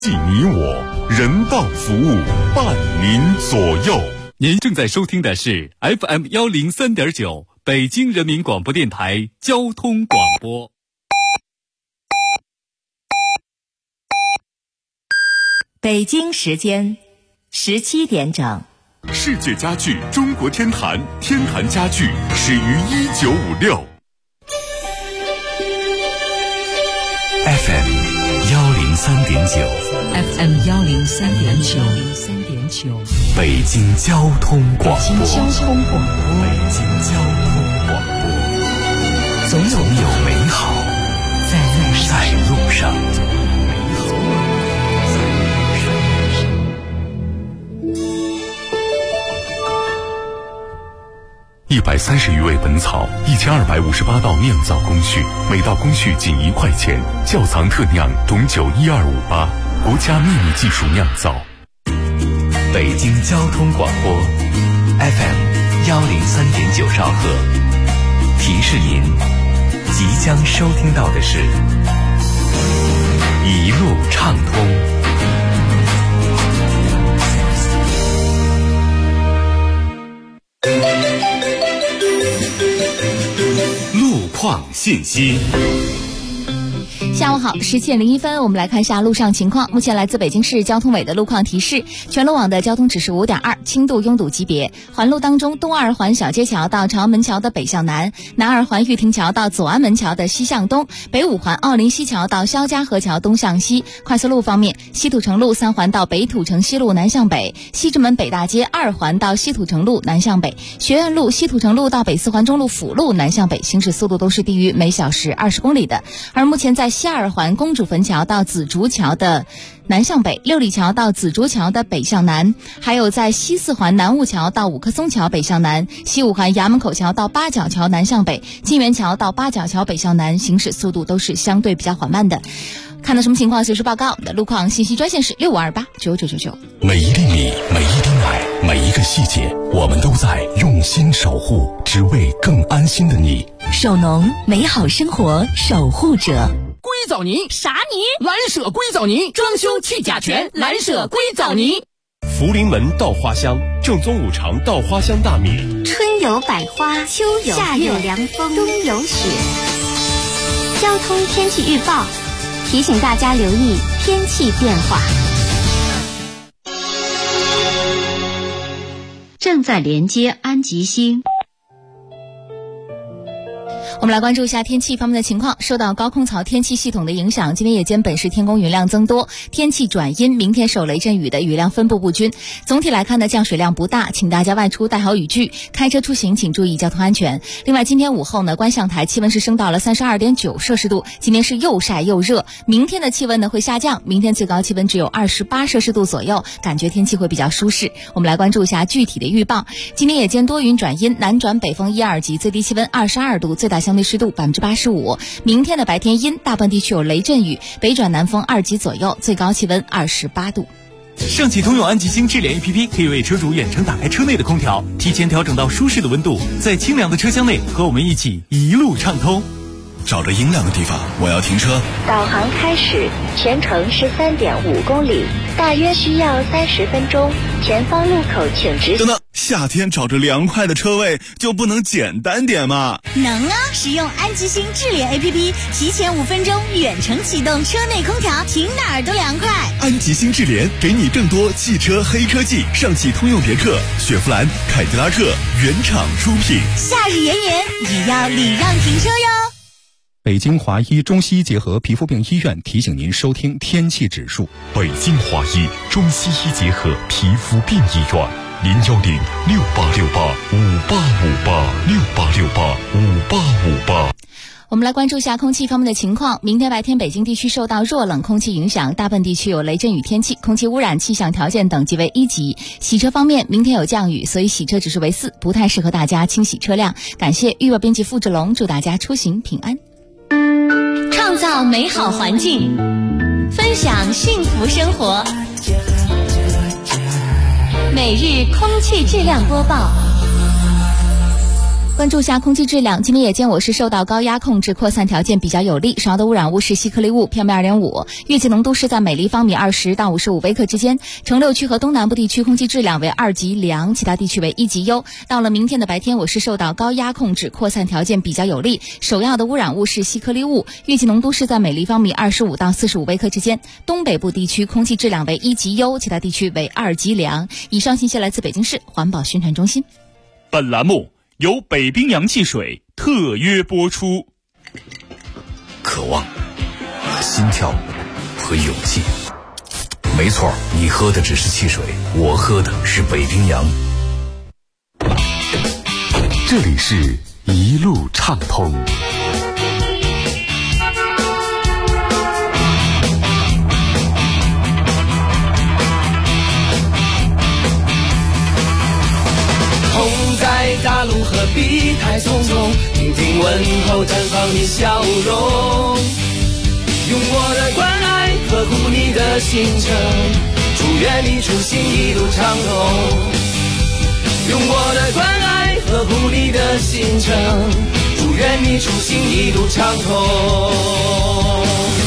尽你我，人道服务，伴您左右。 您正在收听的是 FM103.9 北京人民广播电台交通广播。 北京时间17点整。 世界家具中国天坛，天坛家具始于1956。 FM103.9 北京交通广播，总有美好在路上。 130余味本草，1258道酿造工序，每道工序仅1块钱。窖藏特酿董酒12588，国家秘密技术酿造。 北京交通广播 FM103.9 兆赫，提示您即将收听到的是一路畅通。 路况信息。 下午好，17点01分，我们来看一下路上情况。目前来自北京市交通委的路况提示，全路网的交通指示 5.2， 轻度拥堵级别。环路当中，东二环小街桥到朝阳门桥的北向南，南二环玉亭桥到左安门桥的西向东，北五环奥林西桥到肖家河桥东向西。快速路方面，西土城路3环到北土城西路南向北，西直门北大街2环到西土城路南向北，学院路西土城路到北四环中路辅路南向北，行驶速度都是低于每小时20公里的。而目前在西二环公主坟桥到紫竹桥的南向北，六里桥到紫竹桥的北向南，还有在西四环南雾桥到五棵松桥北向南，西五环衙门口桥到八角桥南向北，金源桥到八角桥北向南，行驶速度都是相对比较缓慢的。看到什么情况随时报告，我们的路况信息专线是65289999。 每一粒米，每一丁奶，每一个细节，我们都在用心守护，只为更安心的你。 首农，美好生活守护者。 硅藻泥啥泥？ 蓝舍硅藻泥，装修去甲醛，蓝舍硅藻泥。 福临门稻花香，正宗五常稻花香大米。 春有百花，秋有夏有凉风，冬有雪。交通天气预报提醒大家留意天气变化。 正在连接安吉星。 我们来关注一下天气方面的情况。受到高空槽天气系统的影响，今天夜间本市天空云量增多，天气转阴，明天受雷阵雨的雨量分布不均。总体来看呢，降水量不大，请大家外出带好雨具，开车出行请注意交通安全。另外，今天午后呢，观象台气温是升到了32.9摄氏度，今天是又晒又热。明天的气温呢会下降，明天最高气温只有28摄氏度左右，感觉天气会比较舒适。我们来关注一下具体的预报。今天夜间多云转阴，南转北风1、2级，最低气温22度，最大相对湿度85%。明天的白天阴，大部分地区有雷阵雨，北转南风2级左右，最高气温28度。 上汽通用安吉星智联 APP 可以为车主远程打开车内的空调，提前调整到舒适的温度，在清凉的车厢内和我们一起一路畅通。 找着阴凉的地方，我要停车。 导航开始，全程13.5公里，大约需要30分钟。前方路口请直行。 等等，夏天找着凉快的车位就不能简单点吗？ 能啊！使用安吉星智联 APP， 提前5分钟远程启动车内空调，停哪儿都凉快。 安吉星智联给你更多汽车黑科技，上汽通用别克、雪佛兰、凯迪拉克原厂出品。 夏日炎炎也要礼让停车哟。 北京华医中西医结合皮肤病医院提醒您收听天气指数。 北京华医中西医结合皮肤病医院，0106868585858，68685858。 我们来关注一下空气方面的情况。明天白天北京地区受到弱冷空气影响，大部分地区有雷阵雨天气，空气污染气象条件等级为1级。洗车方面，明天有降雨，所以洗车指数为4，不太适合大家清洗车辆。感谢预报编辑付志龙，祝大家出行平安。 创造美好环境，分享幸福生活。每日空气质量播报。 关注下空气质量，今天夜间我市受到高压控制扩散条件比较有利，首要的污染物是细颗粒物 PM2.5， 预计浓度是在每立方米20到55微克之间。城6区和东南部地区空气质量为2级良，其他地区为1级优。到了明天的白天，我市受到高压控制扩散条件比较有利，首要的污染物是细颗粒物，预计浓度是在每立方米25到45微克之间。东北部地区空气质量为1级优，其他地区为2级良。以上信息来自北京市环保宣传中心。 本栏目由北冰洋汽水特约播出。 渴望、心跳和勇气。没错，你喝的只是汽水，我喝的是北冰洋。 这里是一路畅通。 在大路何必太匆匆，听听问候，绽放你笑容，用我的关爱呵护你的行程，祝愿你出行一路畅通，用我的关爱呵护你的行程，祝愿你出行一路畅通。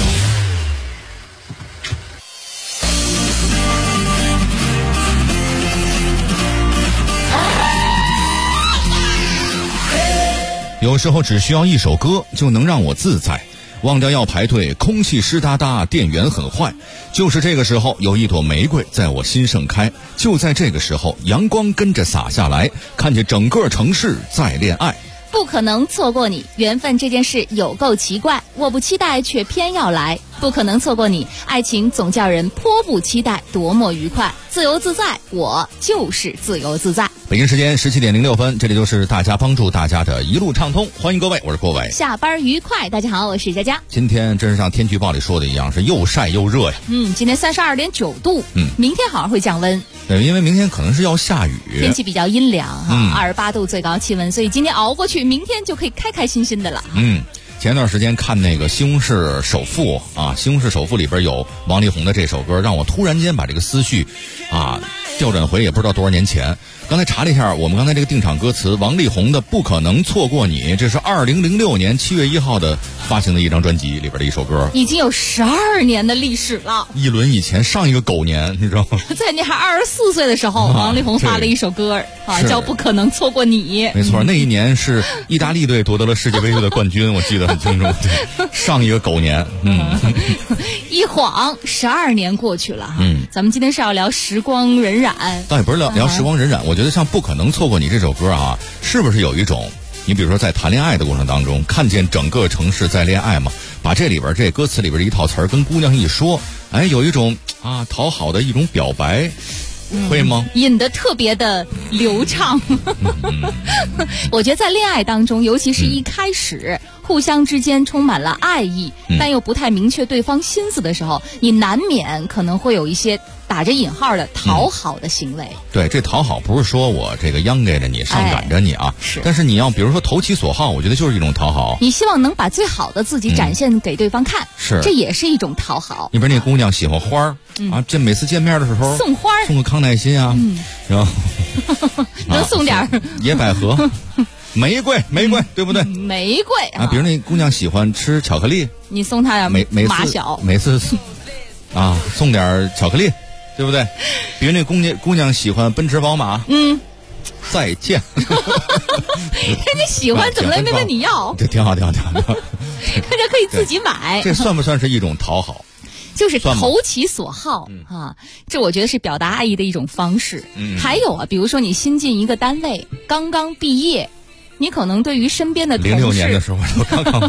有时候只需要一首歌就能让我自在，忘掉要排队，空气湿哒哒，电源很坏。就是这个时候，有一朵玫瑰在我心盛开。就在这个时候，阳光跟着洒下来，看见整个城市在恋爱。 不可能错过你，缘分这件事有够奇怪，我不期待却偏要来。不可能错过你，爱情总叫人颇不期待，多么愉快，自由自在，我就是自由自在。 北京时间17点06分，这里就是大家帮助大家的一路畅通，欢迎各位，我是郭伟。 下班愉快，大家好，我是佳佳。 今天真是像天气预报里说的一样，是又晒又热呀。 今天32.9度，明天好像会降温。 对，因为明天可能是要下雨， 天气比较阴凉哈，28度最高气温，所以今天熬过去，明天就可以开开心心的了。 前段时间看那个《西红柿首富》啊，《西红柿首富》里边有王力宏的这首歌，让我突然间把这个思绪调转回也不知道多少年前。刚才查了一下，我们刚才这个定场歌词，王力宏的《不可能错过你》，这是2006年7月1号的发行的一张专辑里边的一首歌， 已经有12年的历史了。 一轮以前，上一个狗年，你知道吗？ 在你还24岁的时候，王力宏发了一首歌叫《不可能错过你》。 没错，那一年是意大利队夺得了世界杯的冠军，我记得很清楚。上一个狗年， 一晃12年过去了哈。咱们今天是要聊时光荏苒， 倒也不是聊时光荏苒。我觉得像《不可能错过你》这首歌啊，是不是有一种，你比如说在谈恋爱的过程当中，看见整个城市在恋爱嘛，把这里边这歌词里边的一套词儿跟姑娘一说，有一种讨好的一种表白。会吗？ 引得特别的流畅。我觉得在恋爱当中，尤其是一开始互相之间充满了爱意，但又不太明确对方心思的时候，你难免可能会有一些打着引号的讨好的行为。 对，这讨好不是说我这个央给着你，上赶着你啊，但是你要比如说投其所好，我觉得就是一种讨好。 你希望能把最好的自己展现给对方看，这也是一种讨好。 你比如那姑娘喜欢花儿这每次见面的时候送花， 送个康乃馨啊，然后能送点野百合。玫瑰，对不对？ 玫瑰比如那姑娘喜欢吃巧克力， 你送她点马小， 每次送点巧克力，对不对？比如那姑娘喜欢奔驰宝马，再见。人家喜欢怎么没问你要？ 这挺好。人家可以自己买， 这算不算是一种讨好？ 就是投其所好这我觉得是表达爱意的一种方式。还有比如说你新进一个单位，刚刚毕业，你可能对于身边的同事 ，06年的时候，刚刚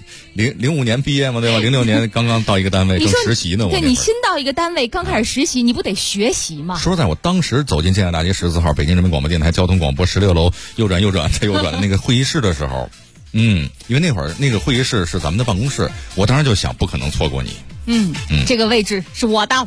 05年毕业嘛，对吧？06年刚刚到一个单位正实习呢。 对，你新到一个单位刚开始实习，你不得学习吗？ 说实在，我当时走进建设大街14号北京人民广播电台交通广播16楼右转再右转的那个会议室的时候，因为那会儿那个会议室是咱们的办公室，我当时就想不可能错过你。 这个位置是我的。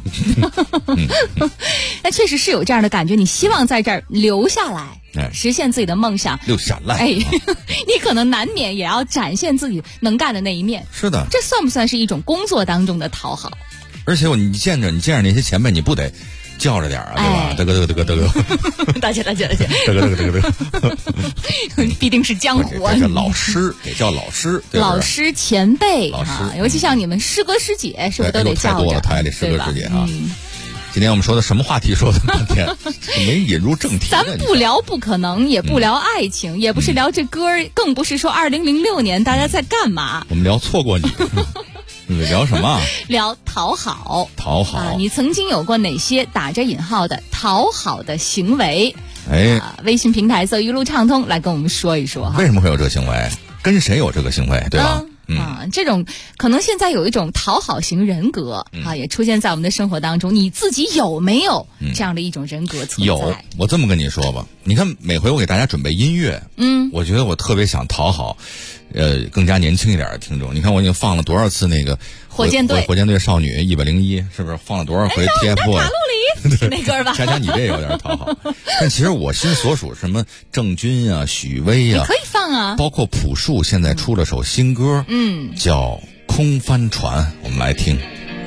那确实是有这样的感觉，你希望在这儿留下来，实现自己的梦想， 留下来。 你可能难免也要展现自己能干的那一面。 是的， 这算不算是一种工作当中的讨好？ 而且你见着那些前辈，你不得叫着点啊，对吧？嘚哥， 大姐， 嘚， 必定是江湖啊！ 这是老师，得叫老师， 老师前辈啊， 尤其像你们师哥师姐，是不是都得叫着？ 太多了，台里师哥师姐啊。今天我们说的什么话题？说了半天没引入正题。 咱不聊不可能，也不聊爱情，也不是聊这歌，更不是说2006年大家在干嘛。 我们聊错过你。聊什么？ 聊讨好。 讨好啊！你曾经有过哪些打着引号的讨好的行为？微信平台搜一路畅通来跟我们说一说哈。 为什么会有这个行为？跟谁有这个行为？对吧？ 这种可能现在有一种讨好型人格也出现在我们的生活当中。你自己有没有这样的一种人格存在？ 有。我这么跟你说吧，你看每回我给大家准备音乐，我觉得我特别想讨好更加年轻一点的听众。你看我已经放了多少次那个火箭队少女101，是不是放了多少回 TFBOYS？ 卡路里是那歌吧？ 佳佳，你这有点讨好。但其实我心所属什么郑钧啊、许巍啊， 可以放啊。 包括朴树现在出了首新歌，叫《空帆船》，我们来听。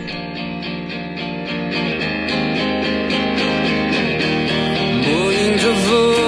我迎着风。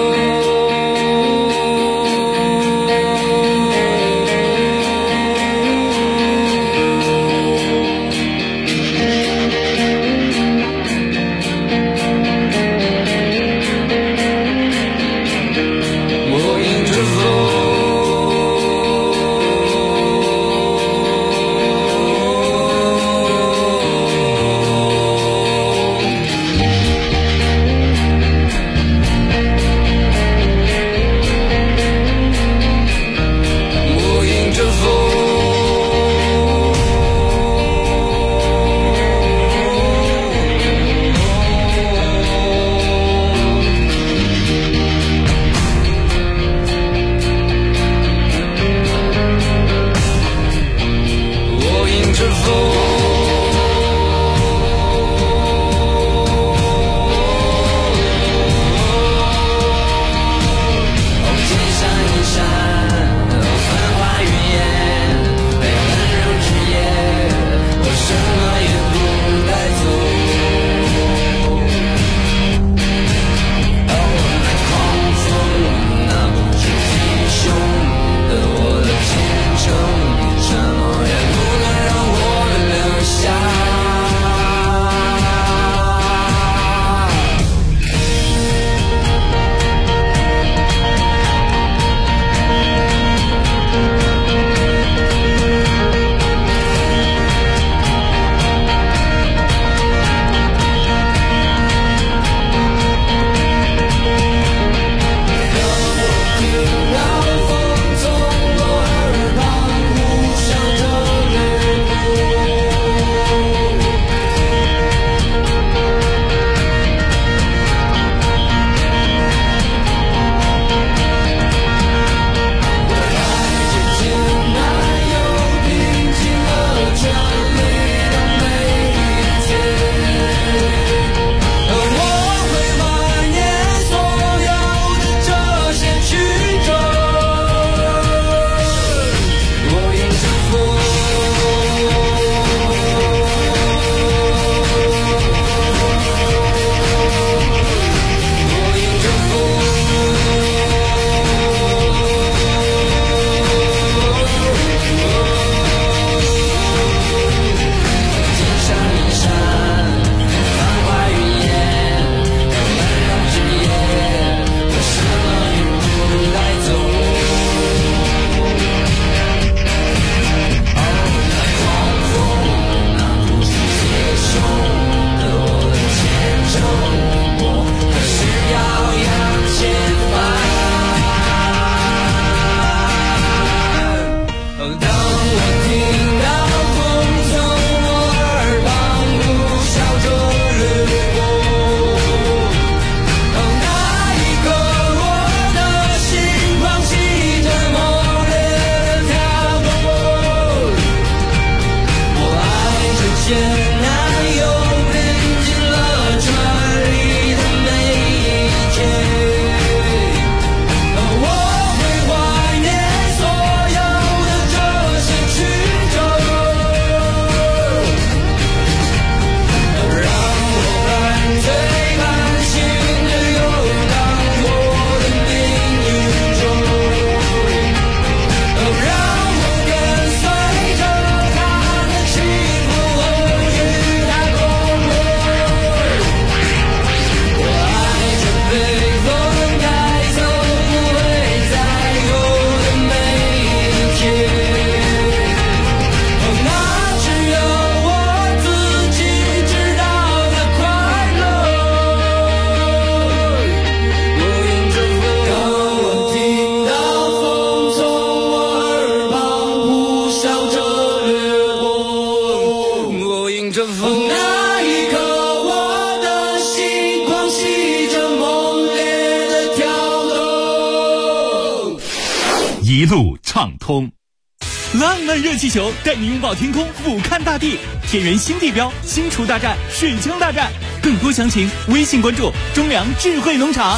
一路畅通。 浪漫热气球带你拥抱天空，俯瞰大地。田园新地标，新厨大战，水枪大战。更多详情，微信关注中粮智慧农场。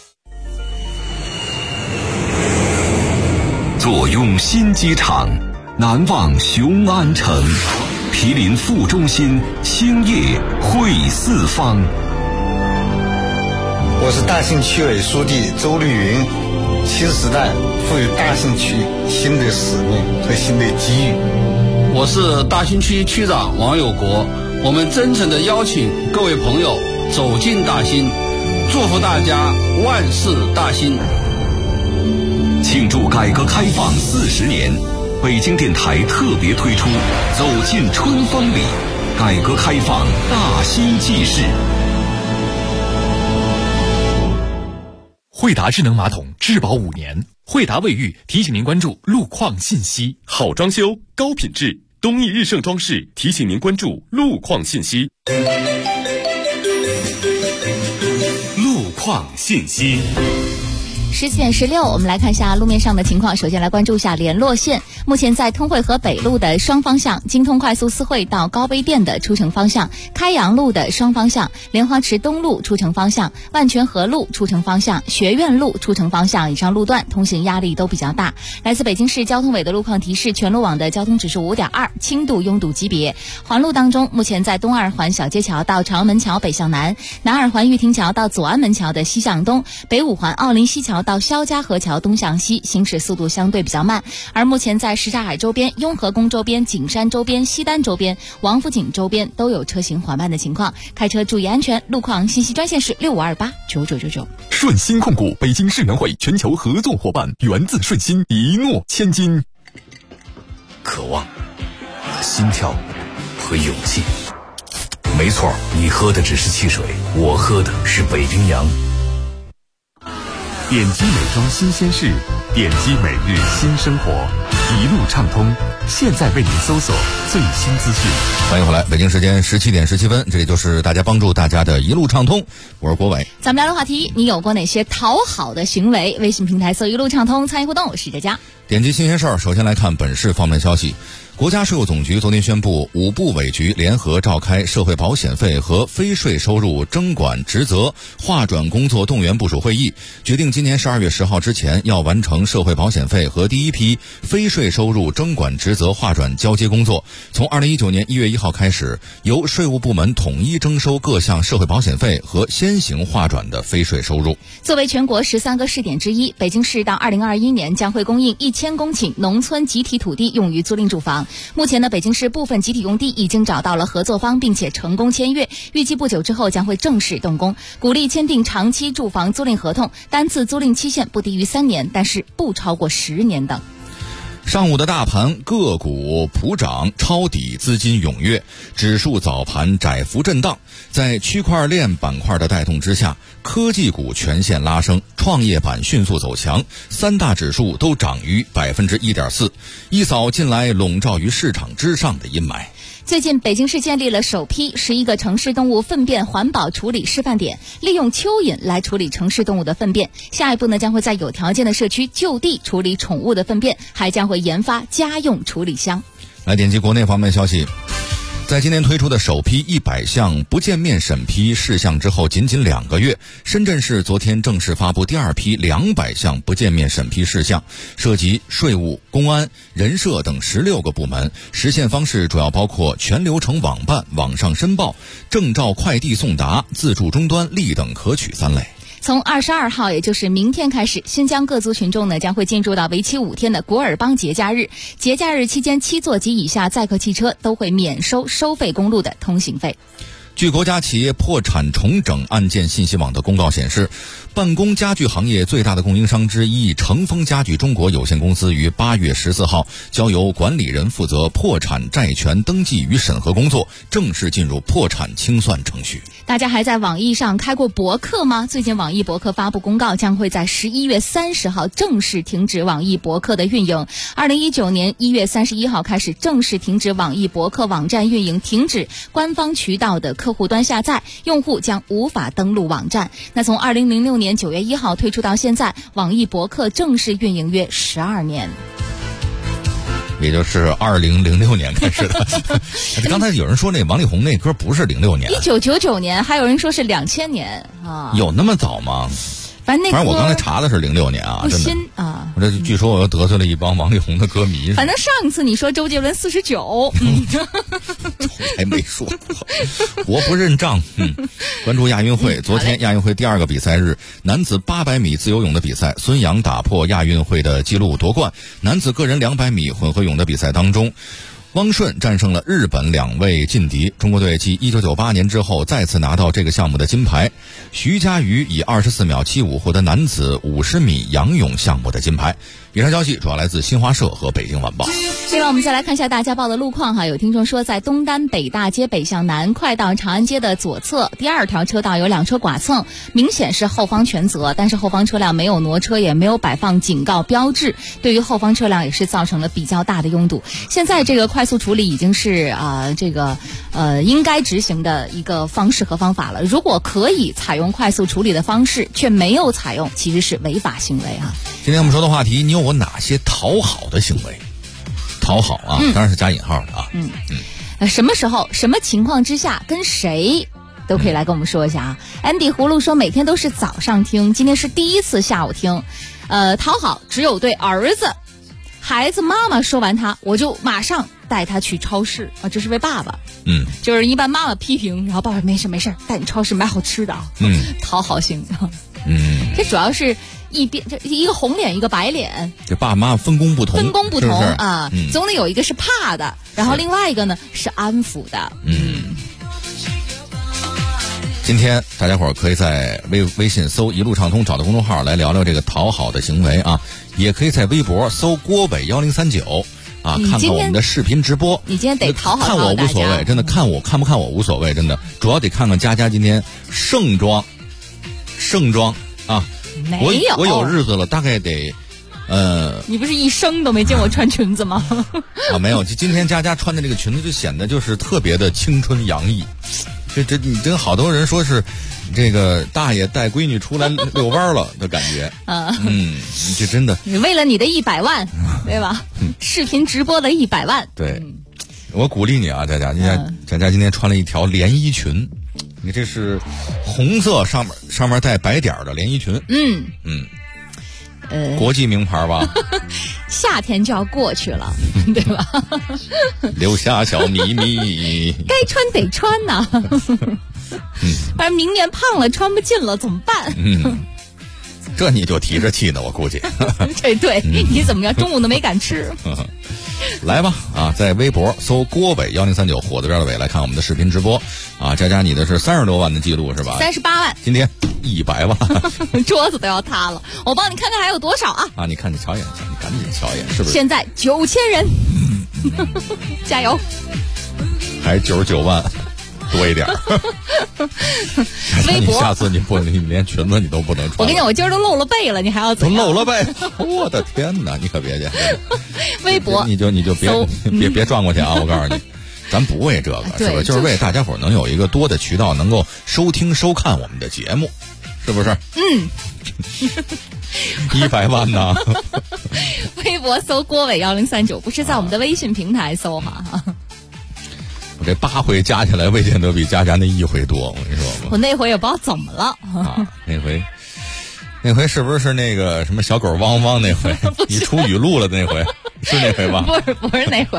坐拥新机场，南望雄安城，毗邻副中心，兴业汇四方。 我是大兴区委书记周绿云，新时代赋予大兴区新的使命和新的机遇。 我是大兴区区长王有国，我们真诚地邀请各位朋友走进大兴，祝福大家万事大兴。 庆祝改革开放40年，北京电台特别推出《走进春风里》，改革开放大兴纪事。 惠达智能马桶质保5年，惠达卫浴提醒您关注路况信息。 好装修，高品质，东义日盛装饰提醒您关注路况信息。 路况信息。 17点16，我们来看一下路面上的情况。首先来关注一下联络线，目前在通惠河北路的双方向、京通快速四惠到高碑店的出城方向、开阳路的双方向、莲花池东路出城方向、万泉河路出城方向、学院路出城方向以上路段通行压力都比较大。来自北京市交通委的路况提示，全路网的交通指数5.2，轻度拥堵级别。环路当中，目前在东二环小街桥到朝阳门桥北向南、南二环玉亭桥到左安门桥的西向东、北五环奥林西桥到肖家河桥东向西，行驶速度相对比较慢。而目前在什刹海周边、雍和宫周边、景山周边、西单周边、王府井周边都有车行缓慢的情况，开车注意安全。路况信息专线是65289999。 顺心控股北京世能会全球合作伙伴，源自顺心，一诺千金。 渴望、心跳和勇气。没错，你喝的只是汽水，我喝的是北冰洋。 点击美妆新鲜事，点击每日新生活，一路畅通。现在为您搜索最新资讯。 欢迎回来，北京时间17点17分，这里就是大家帮助大家的一路畅通，我是国伟。 咱们聊的话题，你有过哪些讨好的行为？微信平台搜一路畅通，参与互动，我是佳佳。 点击新鲜事儿，首先来看本市方面消息。国家税务总局昨天宣布，5部委局联合召开社会保险费和非税收入征管职责划转工作动员部署会议，决定今年12月10号之前要完成社会保险费和第一批非税收入征管职责划转交接工作。从2019年1月1号开始，由税务部门统一征收各项社会保险费和先行划转的非税收入。 作为全国13个试点之一，北京市到2021年将会供应1000公顷农村集体土地用于租赁住房。目前呢，北京市部分集体用地已经找到了合作方，并且成功签约，预计不久之后将会正式动工。鼓励签订长期住房租赁合同，单次租赁期限不低于3年，但是不超过10年等。 上午的大盘个股普涨，抄底资金踊跃，指数早盘窄幅震荡。在区块链板块的带动之下，科技股全线拉升，创业板迅速走强，3大指数都涨逾 1.4%， 一扫近来笼罩于市场之上的阴霾。 最近，北京市建立了首批11个城市动物粪便环保处理示范点，利用蚯蚓来处理城市动物的粪便。下一步呢，将会在有条件的社区就地处理宠物的粪便，还将会研发家用处理箱。 来点击国内方面消息。在今年推出的首批100项不见面审批事项之后，仅仅2个月，深圳市昨天正式发布第2批200项不见面审批事项，涉及税务、公安、人社等16个部门，实现方式主要包括全流程网办、网上申报、证照快递送达、自助终端立等可取3类。 从22号，也就是明天开始，新疆各族群众呢将会进入到为期5天的果尔邦节假日。节假日期间，7座及以下载客汽车都会免收收费公路的通行费。 据国家企业破产重整案件信息网的公告显示，办公家具行业最大的供应商之一成峰家具中国有限公司于8月14号交由管理人负责破产债权登记与审核工作，正式进入破产清算程序。 大家还在网易上开过博客吗？最近网易博客发布公告，将会在11月30号正式停止网易博客的运营。2019年1月31号开始正式停止网易博客网站运营，停止官方渠道的客客户端下载，用户将无法登录网站。那从2006年9月1号推出到现在，网易博客正式运营约12年。 也就是2006年开始的。刚才有人说那王力宏那歌不是06年 ，1999年，还有人说是2000年啊。 有那么早吗？ 反正我刚才查的是06年啊， 不新啊。 我这据说我又得罪了一帮王力宏的歌迷。 反正上一次你说周杰伦49， 还没说，我不认账。关注亚运会，昨天亚运会第2个比赛日，男子800米自由泳的比赛，孙杨打破亚运会的纪录夺冠。男子个人200米混合泳的比赛当中，汪顺战胜了日本2位劲敌，中国队继1998年之后再次拿到这个项目的金牌。徐嘉余以24秒75获得男子50米仰泳项目的金牌。以上消息主要来自新华社和北京晚报。 另外我们再来看一下大家报的路况哈，有听众说在东单北大街北向南快到长安街的左侧第2条车道有2车剐蹭，明显是后方全责，但是后方车辆没有挪车，也没有摆放警告标志，对于后方车辆也是造成了比较大的拥堵。现在这个快速处理已经是应该执行的一个方式和方法了。如果可以采用快速处理的方式却没有采用，其实是违法行为啊。 今天我们说的话题，你有哪些讨好的行为？讨好啊，当然是加引号的啊。 什么时候、什么情况之下、跟谁都可以来跟我们说一下啊。Andy 葫芦说每天都是早上听，今天是第一次下午听。讨好只有对儿子，孩子妈妈说完他，我就马上带他去超市啊，这是为爸爸。就是一般妈妈批评，然后爸爸没事，带你超市买好吃的啊。讨好型。这主要是一个红脸一个白脸， 这爸爸妈妈分工不同是不是啊？总得有一个是怕的，然后另外一个呢是安抚的。 今天大家伙儿可以在微信搜一路畅通，找到公众号来聊聊这个讨好的行为啊，也可以在微博搜郭伟1039啊，看看我们的视频直播。 你今天得讨好看我无所谓，真的看不看我无所谓，真的主要得看看佳佳今天盛装啊。我有日子了，大概得你不是一生都没见我穿裙子吗？ 没有，今天佳佳穿的这个裙子就显得就是特别的青春洋溢。你跟好多人说是这个大爷带闺女出来遛弯了的感觉。这真的你为了你的100万对吧？视频直播的100万。 对，我鼓励你啊，佳佳今天穿了一条连衣裙，你这是红色上面带白点的连衣裙。国际名牌吧。 夏天就要过去了，对吧？ 留下小秘密。 该穿得穿呐。反正明年胖了穿不进了怎么办？ 这你就提着气呢，我估计。 这对，你怎么样？中午都没敢吃。 来吧啊，在微博搜郭伟1039，火字边的伟，来看我们的视频直播啊。佳佳你的是30多万的记录是吧 ？38万。 今天100万， 桌子都要塌了。我帮你看看还有多少啊？ 你看你瞧一眼，你赶紧瞧一眼，是不是？ 现在9000人，加油！ 还99万。多一点。 微博， 下次你连裙子你都不能穿。 我跟你讲，我今儿都露了背了，你还要怎样？ 都露了背，我的天哪！你可别去。 微博， 你就别转过去啊！我告诉你，咱不为这个，是不是？就是为大家伙能有一个多的渠道，能够收听收看我们的节目，是不是？100万呢？ 微博搜郭伟1039，不是在我们的微信平台搜哈。 我这8回加起来未见得比佳佳那1回多，我跟你说吧。 我那回也不知道怎么了那回是不是那个什么小狗汪汪那回？你出语录了那回？是那回吧？ 不是那回。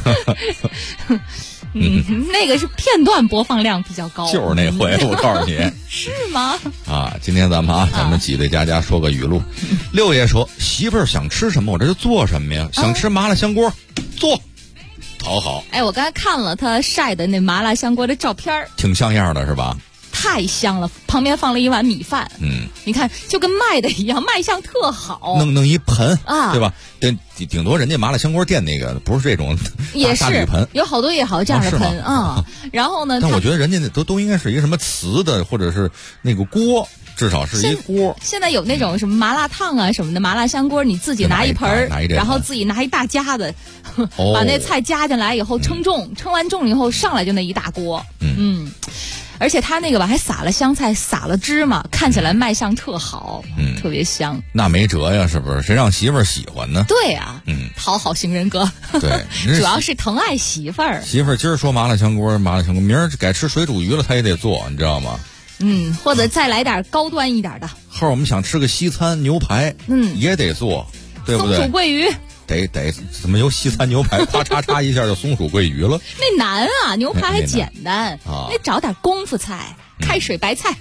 那个是片段播放量比较高。 就是那回，我告诉你。 是吗？ 今天咱们挤兑佳佳说个语录。6爷说：“媳妇儿想吃什么，我这就做什么呀。想吃麻辣香锅，做。”讨好。 我刚才看了他晒的那麻辣香锅的照片， 挺像样的是吧？ 太香了，旁边放了一碗米饭。你看就跟卖的一样，卖相特好。 弄一盆对吧？顶多人家麻辣香锅店那个不是这种大铝盆， 有好多也好这样的盆啊。然后呢， 但我觉得人家都应该是一个什么瓷的，或者是那个锅。至少是一锅。 现在有那种什么麻辣烫啊什么的麻辣香锅，你自己拿一盆，然后自己拿一大夹子，把那菜加进来以后称重，称完重以后上来就那一大锅。 而且他那个吧还撒了香菜，撒了芝麻，看起来卖相特好，特别香。 那没辙呀，是不是？谁让媳妇儿喜欢呢？ 对啊，讨好型人格。 对， 主要是疼爱媳妇儿。 媳妇儿今儿说麻辣香锅，明儿该吃水煮鱼了，他也得做，你知道吗？ 或者再来点高端一点的。 后儿我们想吃个西餐牛排，也得做，对不对？ 松鼠桂鱼。 得怎么由西餐牛排咔嚓嚓一下就松鼠桂鱼了？ 那难啊，牛排还简单，得找点功夫菜，开水白菜。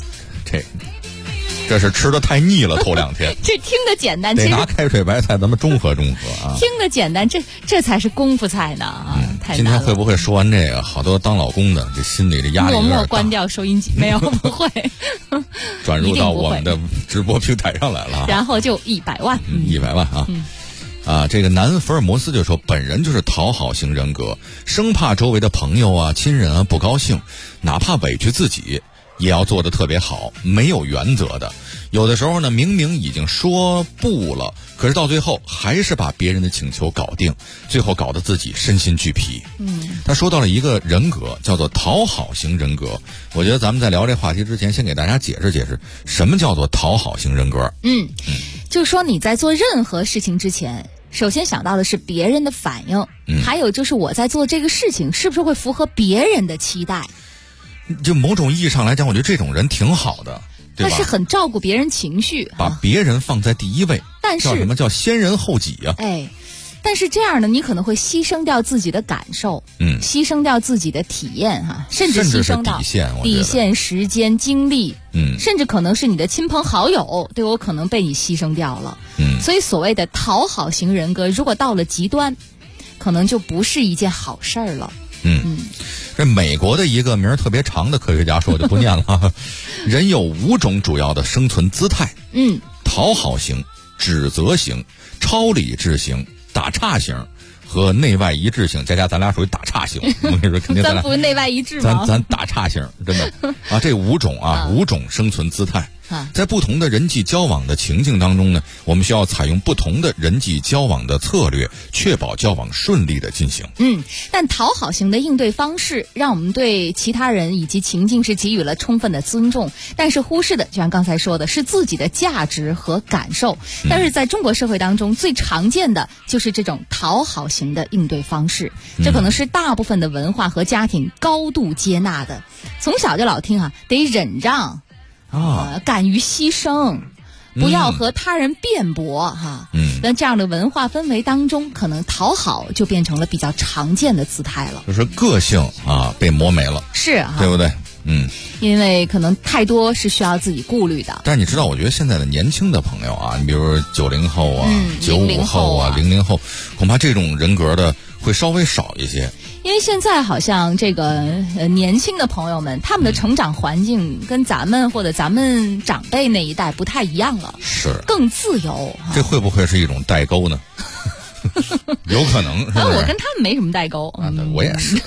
这是吃的太腻了，头2天。 这听着简单， 得拿开水白菜咱们中和啊。 听着简单，这才是功夫菜呢啊！太难了。 今天会不会说完这个，好多当老公的这心里的压力有点大？ 默默关掉收音机，没有，不会。 转入到我们的直播平台上来了， 然后就100万 ，100万啊！这个南福尔摩斯就说，本人就是讨好型人格，生怕周围的朋友啊、亲人啊不高兴，哪怕委屈自己，也要做得特别好，没有原则的。有的时候呢，明明已经说不了，可是到最后还是把别人的请求搞定，最后搞得自己身心俱疲。他说到了一个人格，叫做讨好型人格。我觉得咱们在聊这话题之前，先给大家解释解释什么叫做讨好型人格。 就是说你在做任何事情之前，首先想到的是别人的反应，还有就是我在做这个事情是不是会符合别人的期待。 就某种意义上来讲，我觉得这种人挺好的，对吧？ 他是很照顾别人情绪， 把别人放在第一位。 但是叫什么叫先人后己啊？ 但是这样呢，你可能会牺牲掉自己的感受，牺牲掉自己的体验甚至牺牲到底线、时间、精力，甚至可能是你的亲朋好友都有可能被你牺牲掉了。所以所谓的讨好型人格，如果到了极端，可能就不是一件好事儿了。 这美国的一个名儿特别长的科学家说，我就不念了。人有5种主要的生存姿态，讨好型、指责型、超理智型、打岔型和内外一致型。佳咱俩属于打岔型，我跟你说，肯定咱不是内外一致吗？ 咱打岔型，真的啊，这5种5种生存姿态。在不同的人际交往的情境当中呢，我们需要采用不同的人际交往的策略，确保交往顺利的进行。 但讨好型的应对方式，让我们对其他人以及情境是给予了充分的尊重，但是忽视的，就像刚才说的，是自己的价值和感受。但是在中国社会当中，最常见的就是这种讨好型的应对方式，这可能是大部分的文化和家庭高度接纳的。从小就老听得忍让。敢于牺牲，不要和他人辩驳那这样的文化氛围当中，可能讨好就变成了比较常见的姿态了， 就是个性被磨没了， 是对不对？ 因为可能太多是需要自己顾虑的。 但是你知道，我觉得现在的年轻的朋友你比如说90后95后00后，恐怕这种人格的会稍微少一些。 因为现在好像这个年轻的朋友们，他们的成长环境跟咱们或者咱们长辈那一代不太一样了， 是更自由。 这会不会是一种代沟呢？有可能，是不是？ 我跟他们没什么代沟我也是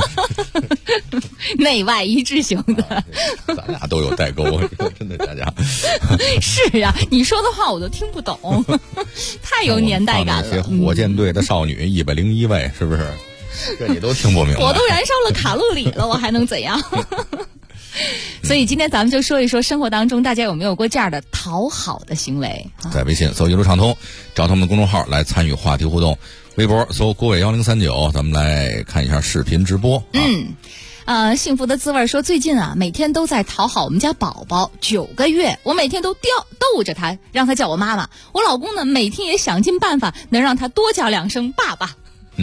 内外一致型的。 咱俩都有代沟，真的，佳佳。 是呀，你说的话我都听不懂，太有年代感了。 那些火箭队的少女101位，是不是？这你都听不明白。 我都燃烧了卡路里了，我还能怎样？所以今天咱们就说一说生活当中大家有没有过这样的讨好的行为。 在微信搜一路畅通，找他们的公众号来参与话题互动。微博搜郭伟1039，咱们来看一下视频直播。 幸福的滋味说，最近每天都在讨好我们家宝宝，9个月，我每天都逗着他，让他叫我妈妈。我老公呢，每天也想尽办法能让他多叫2声爸爸。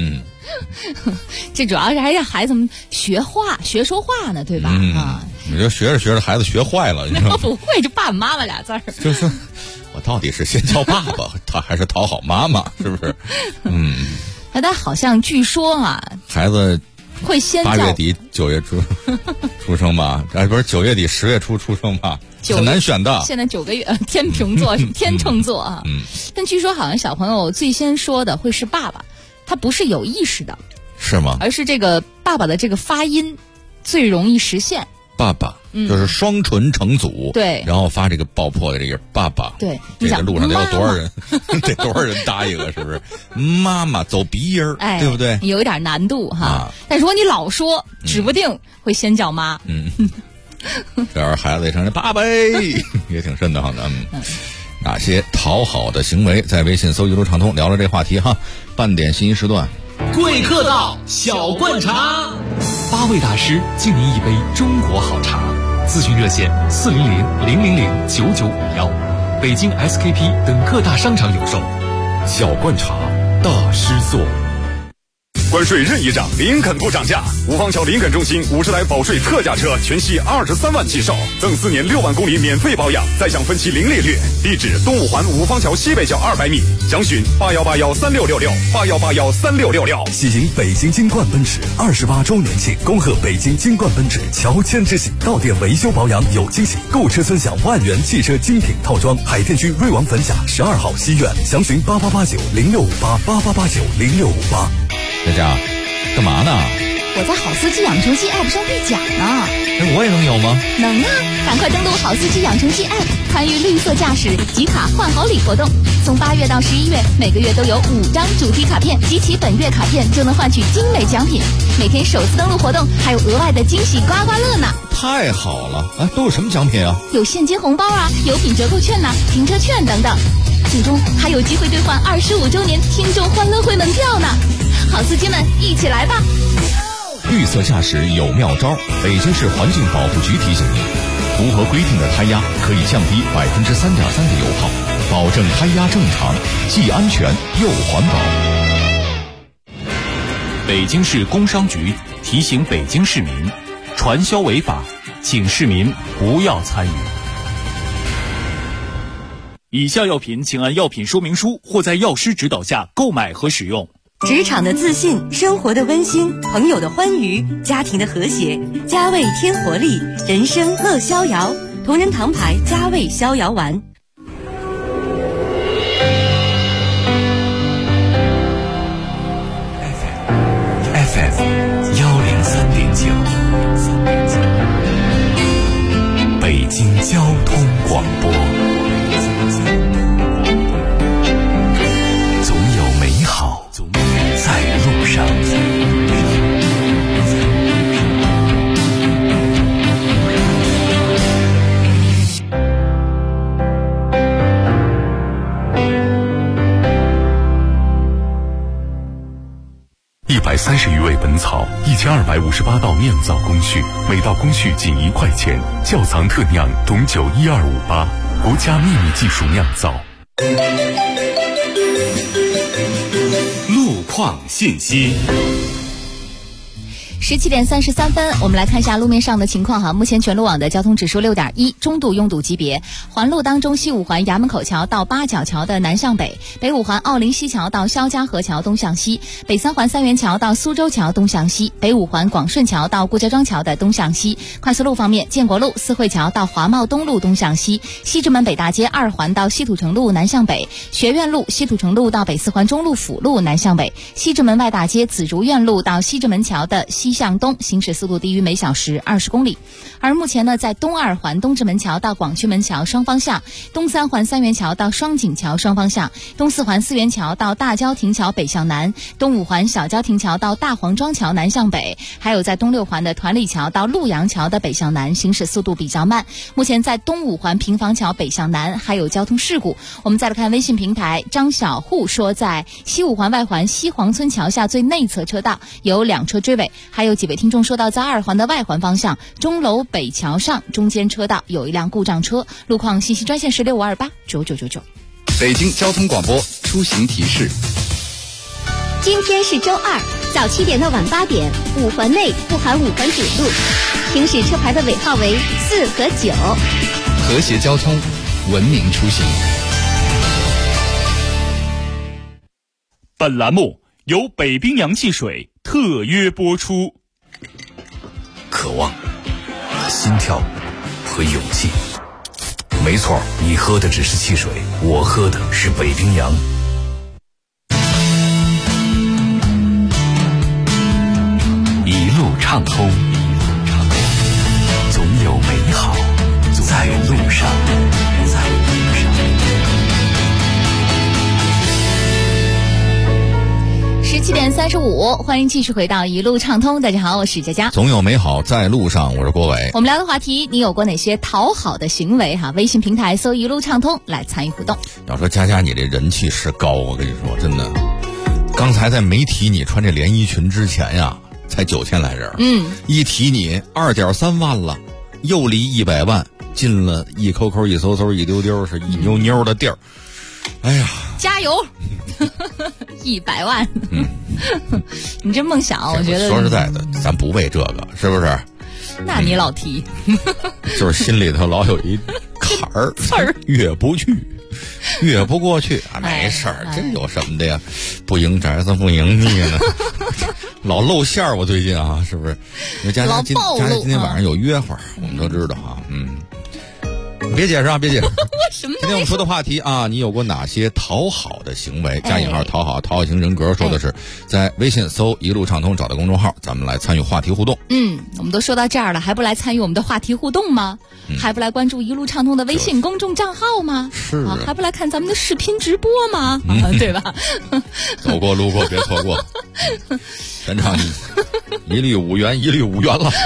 这主要是还让孩子们学说话呢，对吧？ 你就学着学着孩子学坏了，你知道吗？ 不会，就爸爸妈妈俩字儿。 就是我到底是先叫爸爸，他还是讨好妈妈，是不是？ 但好像据说孩子会先叫 8月底9月初出生吧？不是9月底10月初出生吧？很难选的。 现在9个月，天秤座是天秤座但据说好像小朋友最先说的会是爸爸。他不是有意识的， 是吗？ 而是这个爸爸的这个发音最容易实现。 爸爸，就是双唇成组， 对， 然后发这个爆破的这个爸爸， 对， 这个路上得有多少人？得多少人搭一个？是不是？妈妈走鼻音儿，对不对？ 有一点难度哈。但如果你老说，指不定会先叫妈。 这样孩子一声爸爸也挺瘆得慌的。哪些讨好的行为？在微信搜一路畅通聊了这话题哈。半点信息时段， 贵客到小罐茶 ，8位大师敬您一杯中国好茶。咨询热线400-000-9951，北京 SKP 等各大商场有售。 小罐茶，大师做。关税任意涨，林肯不涨价。五方桥林肯中心50台保税特价车全系23万起售，赠4年6万公里免费保养，再享分期零利率。地址：东五环五方桥西北角200米。详询81813666，81813666。 喜迎北京金冠奔驰28周年庆，恭贺北京金冠奔驰乔迁之喜，到店维修保养有惊喜，购车尊享万元汽车精品套装。海淀区瑞王汾峡12号西苑，详询88890658，88890658。 在家干嘛呢？ 我在好司机养成记 App 上兑奖呢。 我也能有吗？ 能啊！赶快登录好司机养成记 App， 参与绿色驾驶集卡换好礼活动。从8月到11月，每个月都有5张主题卡片，集齐本月卡片就能换取精美奖品。每天首次登录活动还有额外的惊喜刮刮乐呢！ 太好了！都有什么奖品啊？ 有现金红包啊，有品折扣券呐，停车券等等。最终还有机会兑换25周年听众欢乐会门票呢！好司机们，一起来吧！ 绿色驾驶有妙招，北京市环境保护局提醒您，符合规定的胎压可以降低3.3%的油耗，保证胎压正常，既安全又环保。 北京市工商局提醒北京市民，传销违法，请市民不要参与。以下药品请按药品说明书或在药师指导下购买和使用。 职场的自信，生活的温馨，朋友的欢愉，家庭的和谐，佳味添活力，人生乐逍遥。同仁堂牌佳味逍遥丸。 FM 103.9，北京交通广播。总有美好在路上。 130余味本草，1258道酿造工序，每道工序仅1块钱。窖藏特酿董酒12588，国家秘密技术酿造。 路况信息。 17点33分，我们来看一下路面上的情况哈。目前全路网的交通指数6.1，中度拥堵级别。环路当中，西五环衙门口桥到八角桥的南向北，北五环奥林西桥到肖家河桥东向西，北三环三元桥到苏州桥东向西，北五环广顺桥到顾家庄桥的东向西。快速路方面，建国路四惠桥到华贸东路东向西，西直门北大街2环到西土城路南向北，学院路西土城路到北四环中路辅路南向北，西直门外大街紫竹院路到西直门桥的西向东，行驶速度低于每小时20公里。而目前呢，在东二环东直门桥到广渠门桥双方向，东三环三元桥到双井桥双方向，东四环四元桥到大郊亭桥北向南，东五环小郊亭桥到大黄庄桥南向北，还有在东六环的团里桥到陆阳桥的北向南，行驶速度比较慢。目前在东五环平房桥北向南还有交通事故。我们再来看微信平台，张小户说，在西五环外环西黄村桥下最内侧车道有2车追尾。还有几位听众说到，在2环的外环方向钟楼北桥上中间车道有一辆故障车。路况信息专线是65289999。 北京交通广播出行提示。 今天是周二，早7点到晚8点，5环内不含5环主路，行驶车牌的尾号为4和9。 和谐交通，文明出行。 本栏目由北冰洋汽水特约播出。 渴望、心跳和勇气。没错，你喝的只是汽水，我喝的是北冰洋。一路畅通，总 6:35，欢迎继续回到一路畅通。大家好，我是佳佳。 总有美好在路上，我是郭伟。 我们聊的话题，你有过哪些讨好的行为？哈，微信平台搜一路畅通来参与互动。 要说佳佳，你这人气是高，我跟你说，真的。刚才在没提你穿这连衣裙之前呀，才9000来人。一提你2.3万了，又离100万进了一抠抠一搜搜一丢丢，是一妞妞的地儿。哎呀， 加油！100万，你这梦想，我觉得说实在的，咱不为这个，是不是？ 那你老提， 就是心里头老有一坎儿， 刺儿越不去，越不过去啊！没事儿，这有什么的呀？不赢宅子不赢地呢，老露馅儿。我最近啊，是不是？佳佳今天晚上有约会，我们都知道啊，别解释啊，别解释。今天我们说的话题啊，你有过哪些讨好的行为？加引号讨好型人格，说的是在微信搜一路畅通，找到公众号，咱们来参与话题互动。 我们都说到这儿了，还不来参与我们的话题互动吗？还不来关注一路畅通的微信公众账号吗？ 是啊，还不来看咱们的视频直播吗？对吧？ 走过路过别错过，全场一律5元，一律5元了。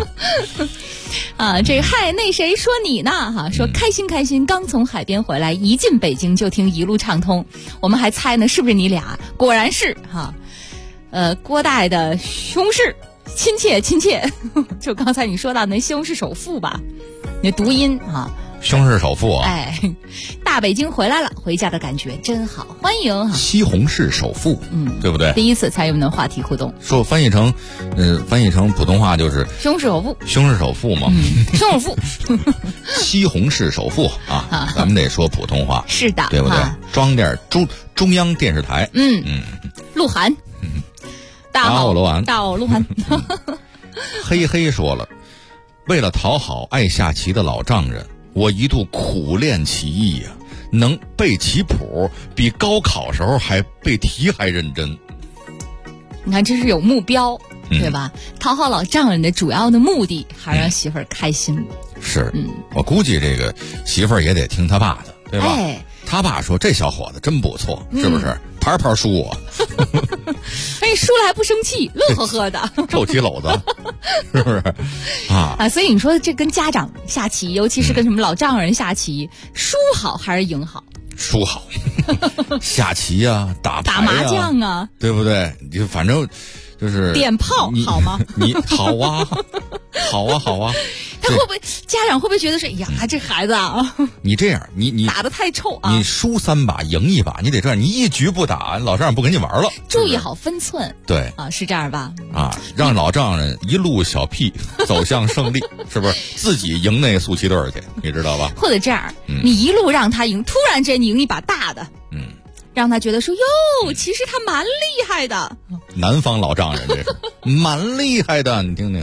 这个嗨，那谁说你呢？哈，说开心，刚从海边回来，一进北京就听一路畅通。我们还猜呢，是不是你俩？果然是哈。郭大爷的西红柿，亲切，就刚才你说到那西红柿首富吧，那读音哈。 西红柿首富啊！ 大北京回来了，回家的感觉真好，欢迎西红柿首富，对不对？ 第一次参与我们的话题互动， 说翻译成普通话就是西红柿首富， 西红柿首富嘛， 西红柿西红柿首富啊，咱们得说普通话， 是的， 对不对？中央电视台， 鹿晗，大家好，鹿晗， 嘿说了，为了讨好爱下棋的老丈人。我一度苦练棋艺呀，能背棋谱，比高考时候还背题还认真。 你看，这是有目标，对吧？讨好老丈人的主要的目的，还让媳妇儿开心。 是，我估计这个媳妇儿也得听他爸的，对吧？他爸说这小伙子真不错，是不是？盘盘输我， 输了还不生气，乐呵呵的， 臭棋篓子，是不是？ 所以你说这跟家长下棋，尤其是跟什么老丈人下棋，输好还是赢好？ 输好，下棋啊，打麻将啊， 对不对？你反正就是点炮好吗？ 你好啊，好啊。 他会不会家长会不会觉得说，呀，这孩子啊， 你这样，你打得太臭啊！ 你输3把赢1把，你得这样，你一局不打，老丈人不跟你玩了。 注意好分寸。 对啊，是这样吧？ 让老丈人一路小屁走向胜利，是不是？自己赢那速棋队去，你知道吧？ 或者这样，你一路让他赢，突然间你赢一把大的，让他觉得说，哟，其实他蛮厉害的。 南方老丈人这是蛮厉害的，你听听。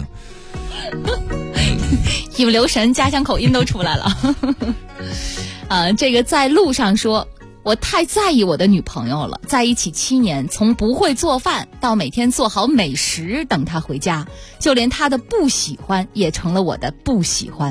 一不留神，家乡口音都出来了。这个在路上说，我太在意我的女朋友了，在一起7年，从不会做饭到每天做好美食等她回家，就连她的不喜欢也成了我的不喜欢。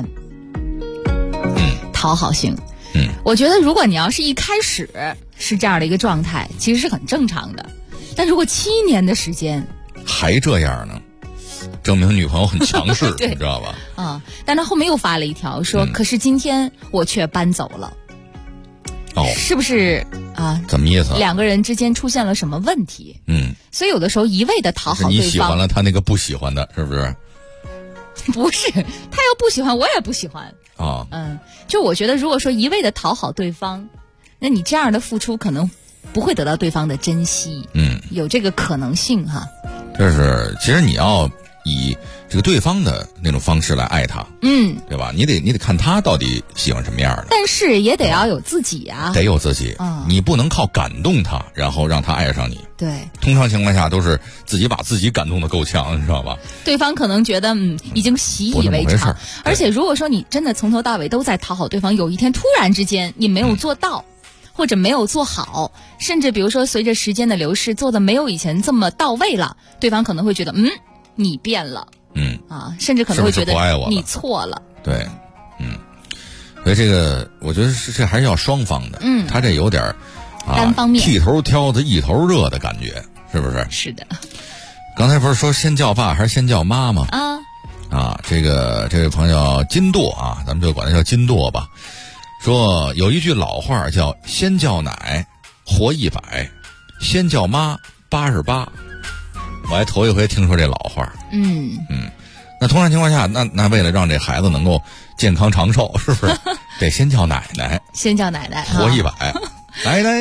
讨好型。我觉得如果你要是一开始是这样的一个状态，其实是很正常的。但如果7年的时间还这样呢，证明女朋友很强势，你知道吧？ 但他后面又发了一条说，可是今天我却搬走了。是不是啊？ 怎么意思？ 两个人之间出现了什么问题？所以有的时候一味的讨好对方， 你喜欢了他那个不喜欢的，是不是？ 不是，他要不喜欢，我也不喜欢。就我觉得，如果说一味的讨好对方，那你这样的付出可能不会得到对方的珍惜。有这个可能性哈。 就是其实你要以这个对方的那种方式来爱他，对吧？你得看他到底喜欢什么样的， 但是也得要有自己啊， 得有自己，你不能靠感动他，然后让他爱上你。 对， 通常情况下都是自己把自己感动的够呛，你知道吧？ 对方可能觉得已经习以为常，而且如果说你真的从头到尾都在讨好对方，有一天突然之间你没有做到。或者没有做好，甚至比如说随着时间的流逝做的没有以前这么到位了，对方可能会觉得你变了，甚至可能会觉得你错了。 对，所以这个我觉得这还是要双方的，他这有点单方面剃头挑子一头热的感觉。 是不是？ 是的。 刚才不是说先叫爸还是先叫妈吗？这位朋友金舵啊，咱们就管他叫金舵吧。说有一句老话叫先叫奶活100，先叫妈88。我还头一回听说这老话。那通常情况下，那为了让这孩子能够健康长寿，是不是得先叫奶奶？ 先叫奶奶， 活100，奶奶。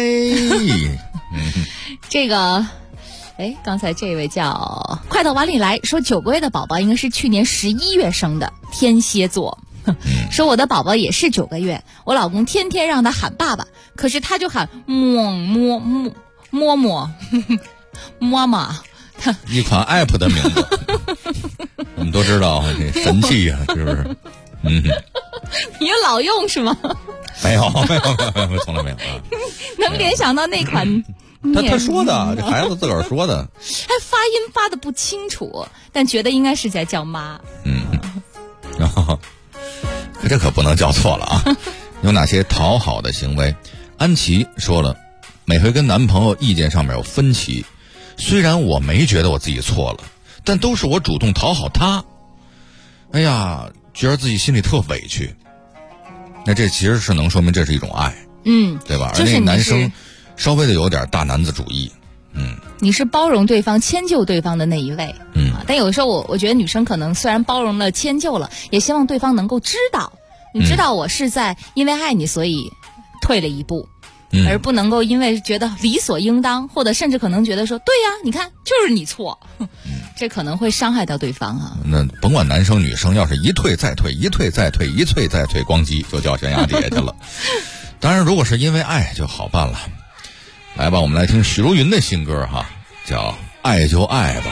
这个，刚才这位叫快到碗里来说，9个月的宝宝应该是去年11月生的，天蝎座。说我的宝宝也是9个月，我老公天天让他喊爸爸，可是他就喊摸妈。 一款 app 的名字，我们都知道这神器啊，是不是？ 你老用是吗？ 没有，从来没有。 能联想到那款。 他说的，这孩子自个儿说的， 还发音发的不清楚，但觉得应该是在叫妈。 然后，可这可不能叫错了啊！有哪些讨好的行为？安琪说了，每回跟男朋友意见上面有分歧，虽然我没觉得我自己错了，但都是我主动讨好他。哎呀，觉得自己心里特委屈。那这其实是能说明这是一种爱，对吧？而那男生稍微的有点大男子主义， 你是包容对方、迁就对方的那一位，但有时候我觉得女生可能虽然包容了、迁就了，也希望对方能够知道，你知道我是在因为爱你所以退了一步，而不能够因为觉得理所应当，或者甚至可能觉得说，对呀，你看就是你错，这可能会伤害到对方啊。 那甭管男生女生，要是一退再退，一退再退，一退再退，咣叽就掉悬崖底下去了。当然，如果是因为爱就好办了。来吧，我们来听许茹芸的新歌哈，叫《爱就爱吧》。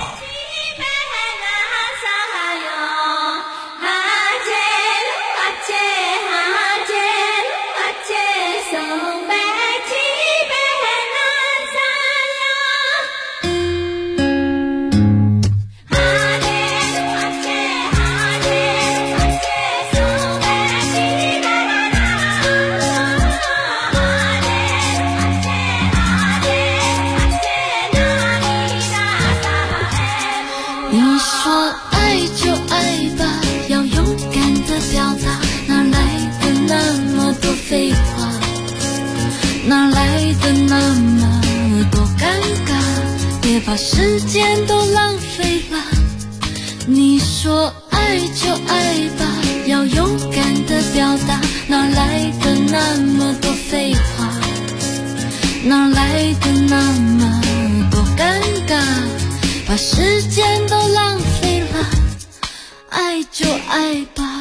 把时间都浪费了，你说爱就爱吧，要勇敢的表达，哪来的那么多废话，哪来的那么多尴尬，把时间都浪费了，爱就爱吧。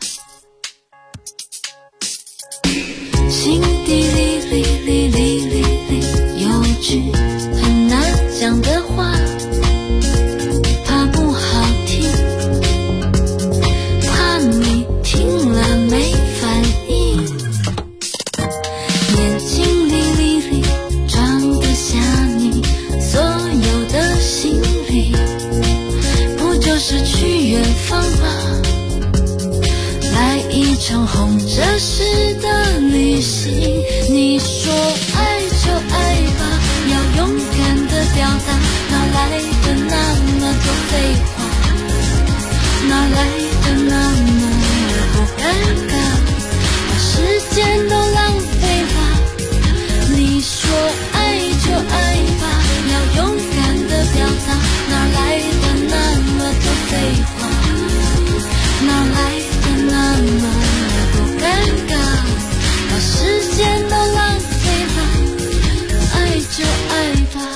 心底里里里里里里有句很难讲的话，怕不好听，怕你听了没反应，眼睛里里里装得下你所有的心里，不就是去远方吗？来一场红着湿的旅行，你说爱就爱吧，要勇敢的表达，哪来的那么多废话，哪来的那么多尴尬，把时间都浪费了，你说爱就爱吧，要勇敢的表达，哪来的那么多废话，哪来的那么多尴尬，把时间都浪费了，爱就爱吧。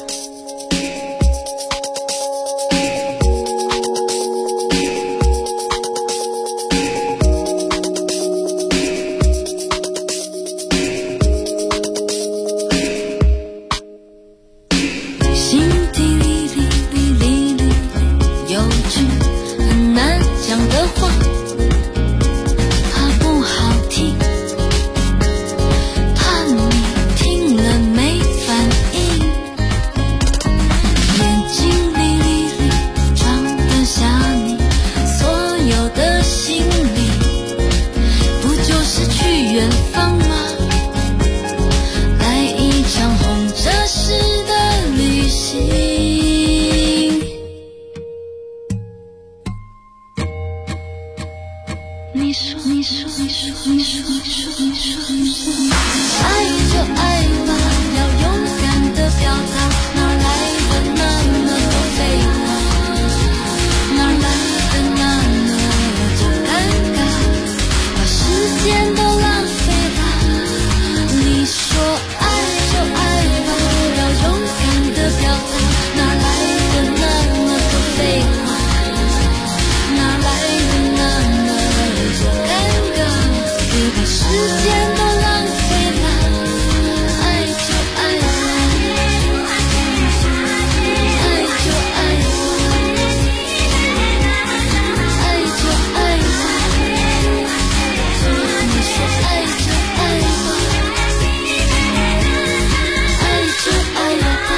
心底里里里里里有句很难讲的话，怕不好听，怕你听了没反应，眼睛里里里装得下你所有的心里，不就是去远方吗？来一场红着湿的旅行。 爱就爱吧，要勇敢的表达，哪来的那么多废话，哪来的那么多尴尬，把时间都浪费了。你说爱就爱吧，要勇敢的表达，哪来的那么多废话，哪来的那么多尴尬，别把时间都浪费了。爱就爱吧，爱就爱吧，爱就爱吧，你说爱就爱吧，爱就爱吧。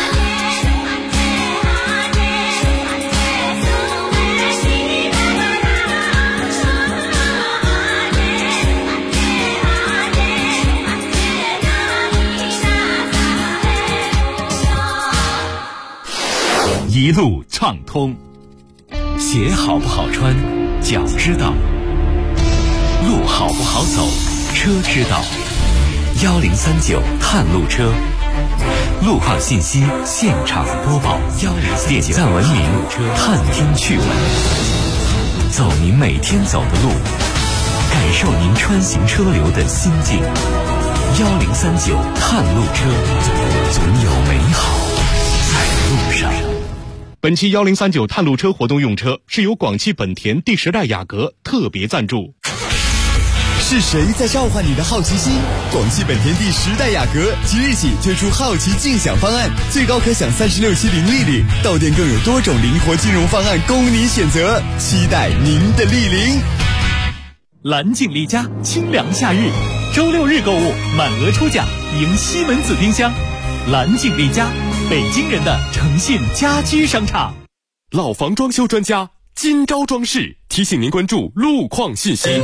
一路畅通，鞋好不好穿，脚知道；路好不好走，车知道。1039探路车，路况信息现场播报。点赞文明，探听趣闻，走您每天走的路，感受您穿行车流的心境。1039探路车，总有美好在路上。 本期1039探路车活动用车是由广汽本田第10代雅阁特别赞助。 是谁在召唤你的好奇心？广汽本田第10代雅阁即日起推出好奇竞享方案，最高可享36期零利率，到店更有多种灵活金融方案供你选择，期待您的莅临。 蓝景丽家清凉夏日，周6日购物满额抽奖，赢西门子冰箱。蓝景丽家，北京人的诚信家居商场。 老房装修专家金招装饰提醒您关注路况信息。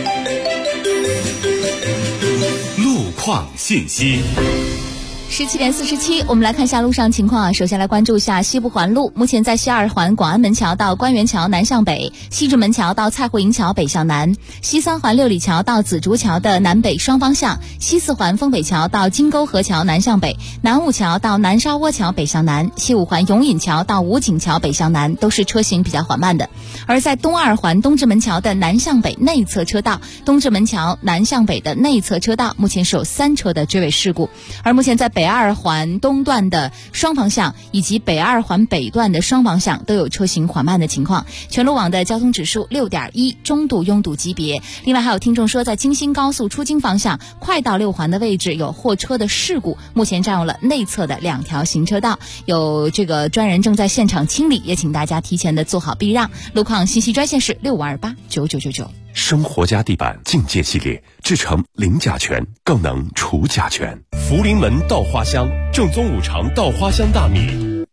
路况信息。 17点47，我们来看一下路上情况啊。首先来关注一下西部环路，目前在西2环广安门桥到官园桥南向北，西直门桥到蔡湖营桥北向南，西3环六里桥到紫竹桥的南北双方向，西4环丰北桥到金沟河桥南向北，南五桥到南沙窝桥北向南，西5环永隐桥到武警桥北向南，都是车行比较缓慢的。而在东2环东直门桥的南向北内侧车道，东直门桥南向北的内侧车道目前是有3车的追尾事故，而目前在北2环东段的双方向以及北2环北段的双方向都有车行缓慢的情况，全路网的交通指数6.1，中度拥堵级别。另外还有听众说，在京新高速出京方向快到6环的位置有货车的事故，目前占用了内侧的2条行车道，有这个专人正在现场清理，也请大家提前的做好避让。路况信息专线是65289999。 生活家地板境界系列，制成零甲醛，更能除甲醛。福临门稻花香，正宗5常稻花香大米。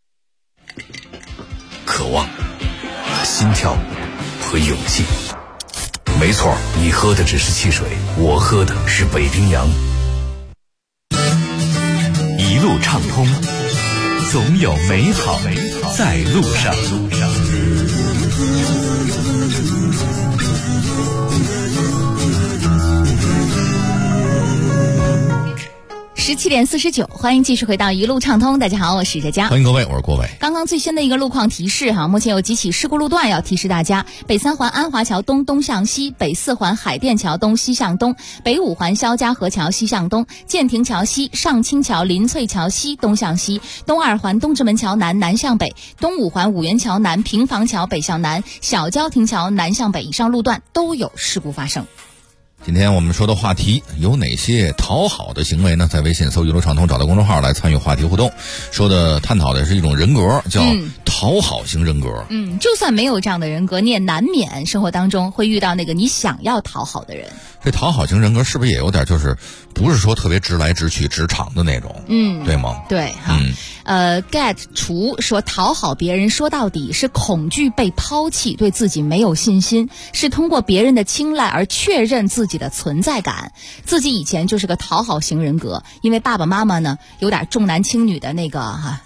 渴望、心跳和勇气。没错，你喝的只是汽水，我喝的是北冰洋。 一路畅通，总有美好在路上。 17点49，欢迎继续回到一路畅通。大家好，我是哲佳， 欢迎各位，我是郭伟。 刚刚最新的一个路况提示哈，目前有几起事故路段要提示大家：北3环安华桥东东向西，北4环海淀桥东西向东，北5环肖家河桥西向东，建亭桥西、上清桥林翠桥西东向西，东2环东直门桥南南向北，东5环五元桥南平房桥北向南，小交亭桥南向北，以上路段都有事故发生。 今天我们说的话题有哪些讨好的行为呢？在微信搜一路畅通，找到公众号来参与话题互动。说的探讨的是一种人格，叫讨好型人格。 就算没有这样的人格，你也难免生活当中会遇到那个你想要讨好的人。 这讨好型人格是不是也有点就是不是说特别直来直去直场的那种？对吗？ 对哈。get 厨说，讨好别人说到底是恐惧被抛弃，对自己没有信心，是通过别人的青睐而确认自己的存在感。自己以前就是个讨好型人格，因为爸爸妈妈呢有点重男轻女的那个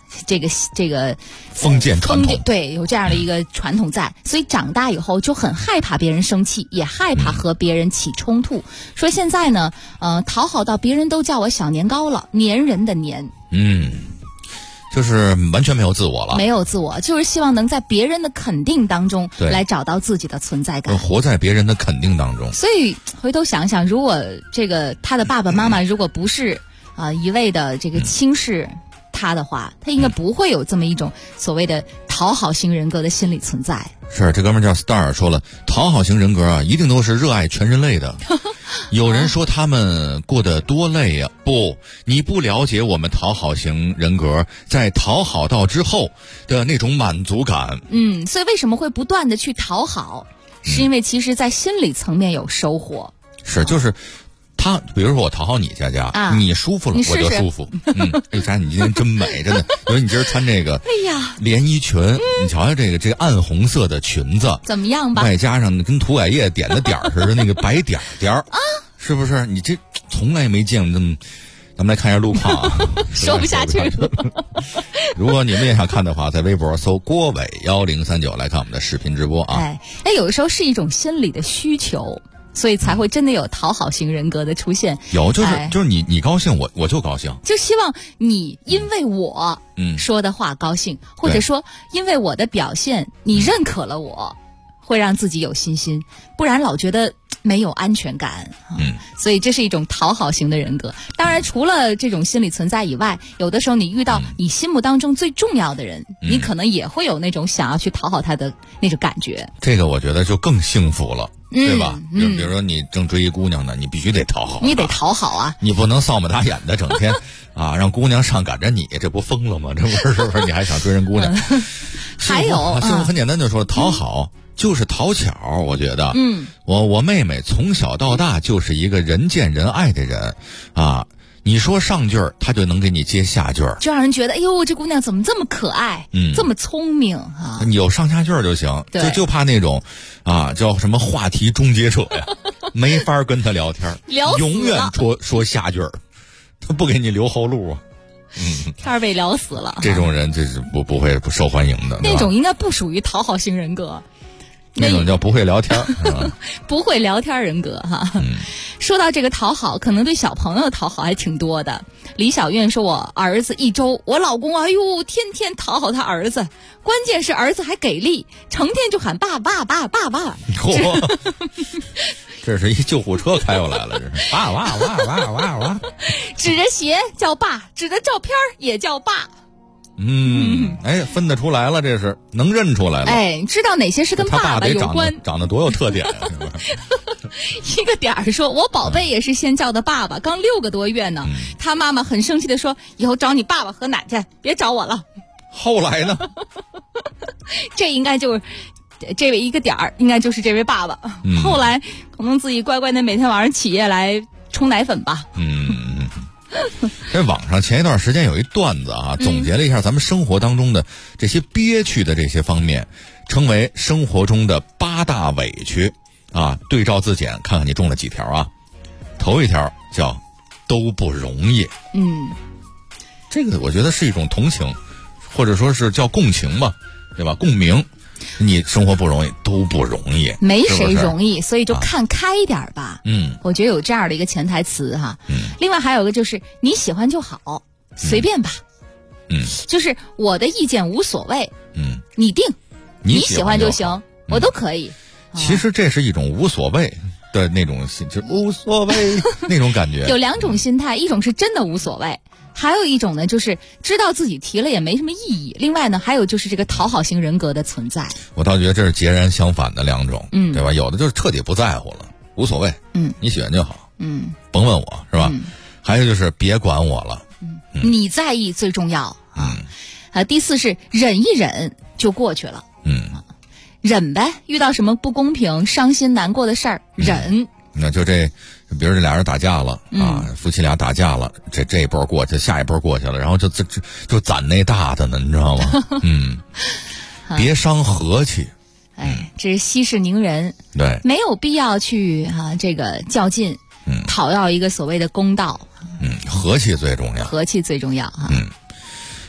这个封建传统， 对，有这样的一个传统在，所以长大以后就很害怕别人生气，也害怕和别人起冲突。说现在呢，讨好到别人都叫我小年糕了，粘人的粘。 就是完全没有自我了， 没有自我，就是希望能在别人的肯定当中来找到自己的存在感， 活在别人的肯定当中。 所以回头想想，如果他的爸爸妈妈如果不是一味的这个轻视他的话，他应该不会有这么一种所谓的讨好型人格的心理存在。 是，这哥们叫 Star 说了，讨好型人格啊，一定都是热爱全人类的。有人说他们过得多累呀，不，你不了解我们讨好型人格在讨好到之后的那种满足感。 所以为什么会不断的去讨好，是因为其实在心理层面有收获。 是，就是他，比如说我讨好你佳佳，你舒服了我就舒服。哎佳，你今天真美，真的。因为你今儿穿这个，连衣裙，你瞧瞧这个暗红色的裙子， 怎么样吧？ 外加上跟涂改液点的点儿似的那个白点点儿是不是？你这从来没见过这么。咱们来看一下路况啊， 说不下去了。 如果你们也想看的话，在微博搜郭伟1039来看我们的视频直播啊。 有的时候是一种心理的需求。所以才会真的有讨好型人格的出现。 有，就是你高兴，我就高兴， 就希望你因为我说的话高兴，或者说因为我的表现你认可了我，会让自己有信心，不然老觉得没有安全感。所以这是一种讨好型的人格。当然除了这种心理存在以外，有的时候你遇到你心目当中最重要的人，你可能也会有那种想要去讨好他的那种感觉。 这个我觉得就更幸福了。对吧？比如说你正追一姑娘呢，你必须得讨好， 你得讨好啊！ 你不能扫眉打眼的，整天让姑娘上赶着你，这不疯了吗？这不是？你还想追人姑娘？ 还有， 幸福很简单，就说讨好就是讨巧。我觉得，我妹妹从小到大就是一个人见人爱的人啊。你说上句儿，他就能给你接下句儿， 就让人觉得，哎呦，这姑娘怎么这么可爱，这么聪明啊！ 你有上下句儿就行，就怕那种叫什么话题终结者呀，没法跟他聊天，永远说下句儿，他不给你留后路啊。 天儿被聊死了， 这种人这是不会不受欢迎的。 那种应该不属于讨好型人格。 那种叫不会聊天不会聊天人格哈。说到这个讨好，可能对小朋友讨好还挺多的。李小苑说，我儿子1周，我老公哎呦天天讨好他儿子，关键是儿子还给力，成天就喊爸爸爸爸爸。 这是一救护车开过来了，这是爸爸爸爸爸爸， 指着鞋叫爸，指着照片也叫爸。 分得出来了，这是能认出来了。 知道哪些是跟爸爸有关？ 长得多有特点啊！ 一个点儿说，我宝贝也是先叫的爸爸，刚6个多月呢。他妈妈很生气的说，以后找你爸爸喝奶去，别找我了。 后来呢？ 这应该就是这位一个点儿，应该就是这位爸爸。后来可能自己乖乖的每天晚上起夜来冲奶粉吧。 在网上前一段时间有一段子总结了一下咱们生活当中的这些憋屈的这些方面，称为生活中的8大委屈对照自检，看看你中了几条头一条叫都不容易。这个我觉得是一种同情，或者说是叫共情吧，对吧？共鸣。你生活不容易，都不容易， 没谁容易，所以就看开一点吧。我觉得有这样的一个潜台词哈。另外还有一个就是你喜欢就好，随便吧。就是我的意见无所谓。你定，你喜欢就行，我都可以。 其实这是一种无所谓的那种心，就无所谓那种感觉。 有2种心态，一种是真的无所谓。还有一种呢，就是知道自己提了也没什么意义。另外呢，还有就是这个讨好型人格的存在。 我倒觉得这是截然相反的2种，对吧？有的就是彻底不在乎了，无所谓，你喜欢就好，甭问我是吧？还有就是别管我了， 你在意最重要第4是忍一忍就过去了，忍呗，遇到什么不公平、伤心、难过的事儿，忍。 那就比如这俩人打架了夫妻俩打架了，这一波过去，下一波过去了，然后就攒那大的呢，你知道吗？别伤和气。 这是息事宁人， 对， 没有必要去这个较劲，讨要一个所谓的公道。 和气最重要， 和气最重要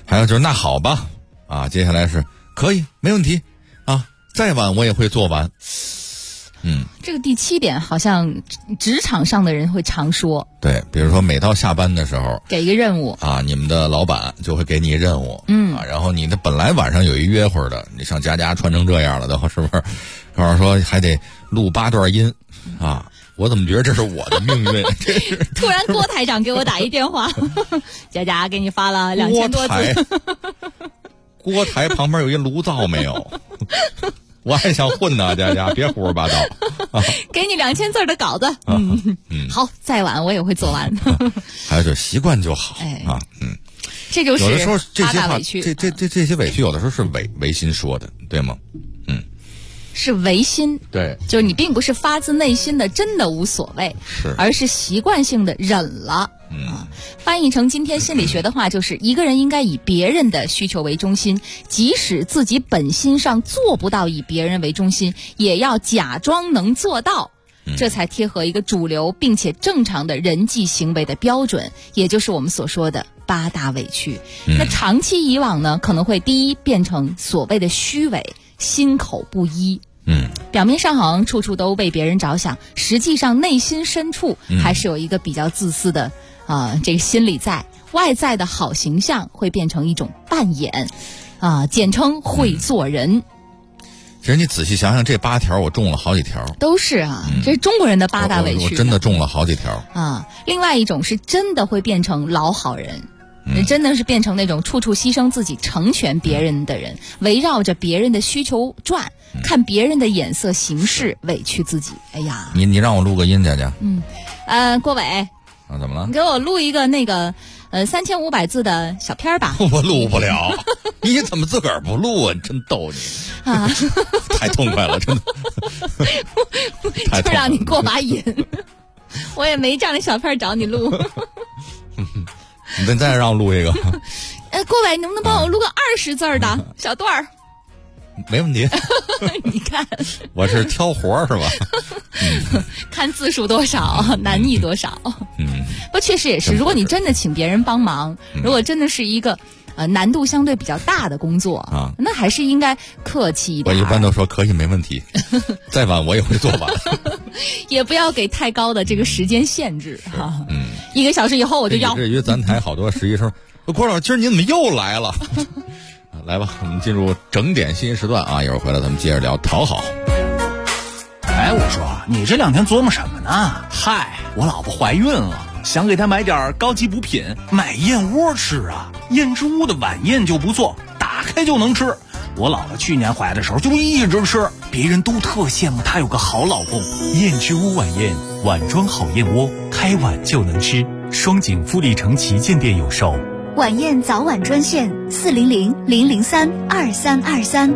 还有就是那好吧，啊，接下来是可以没问题啊，再晚我也会做完。 这个第7点好像职场上的人会常说。 对，比如说每到下班的时候， 给一个任务啊，你们的老板就会给你任务，然后你的本来晚上有一约会的，你像佳佳穿成这样了的，是不是？告诉说还得录8段音啊。我怎么觉得这是我的命运？ 突然郭台长给我打一电话，佳佳给你发了2000多字。 锅台旁边有一炉灶没有？我还想混呢，佳佳别胡说八道。 给你2000字的稿子，好，再晚我也会做完。 还有就是习惯就好， 这就是有的时候这些话， 委屈， 这些委屈有的时候是违心说的，对吗？ 是违心， 对， 就是你并不是发自内心的真的无所谓，而是习惯性的忍了。翻译成今天心理学的话，就是一个人应该以别人的需求为中心，即使自己本心上做不到以别人为中心，也要假装能做到，这才贴合一个主流并且正常的人际行为的标准，也就是我们所说的8大委屈。那长期以往呢，可能会第一变成所谓的虚伪，心口不一。表面上好像处处都为别人着想，实际上内心深处还是有一个比较自私的这个心理在。外在的好形象会变成一种扮演，简称会做人。 其实你仔细想想，这8条我中了好几条， 都是这是中国人的8大委屈。 我真的中了好几条另外一种是真的会变成老好人。真的是变成那种处处牺牲自己成全别人的人，围绕着别人的需求转，看别人的眼色行事，委屈自己。哎呀， 你让我录个音，佳佳。 郭伟怎么了？ 你给我录一个那个3500字的小片吧。 我录不了。你怎么自个儿不录啊？真逗你太痛快了，真的。 就让你过把瘾。我也没这样的小片找你录。 你再让我录一个。 郭伟，能不能帮我录个20字的小段儿？ 没问题。 你看， 我是挑活是吧？ 看字数多少，难易多少。不，确实也是。如果你真的请别人帮忙，如果真的是一个难度相对比较大的工作那还是应该客气一点。 我一般都说可以，没问题。再晚我也会做完。 也不要给太高的这个时间限制1个小时以后我就要。 至于咱台好多实习生，郭老师，今儿你怎么又来了？来吧，我们进入整点信息时段一会儿回来咱们接着聊讨好。 我说你这2天琢磨什么呢？嗨，我老婆怀孕了，想给她买点高级补品，买燕窝吃啊。燕之屋的晚宴就不错，打开就能吃。我老婆去年怀的时候就一直吃，别人都特羡慕她有个好老公。燕之屋晚宴，碗装好燕窝，开碗就能吃。双井富力城旗舰店有售。 晚宴早晚专线400-003-2323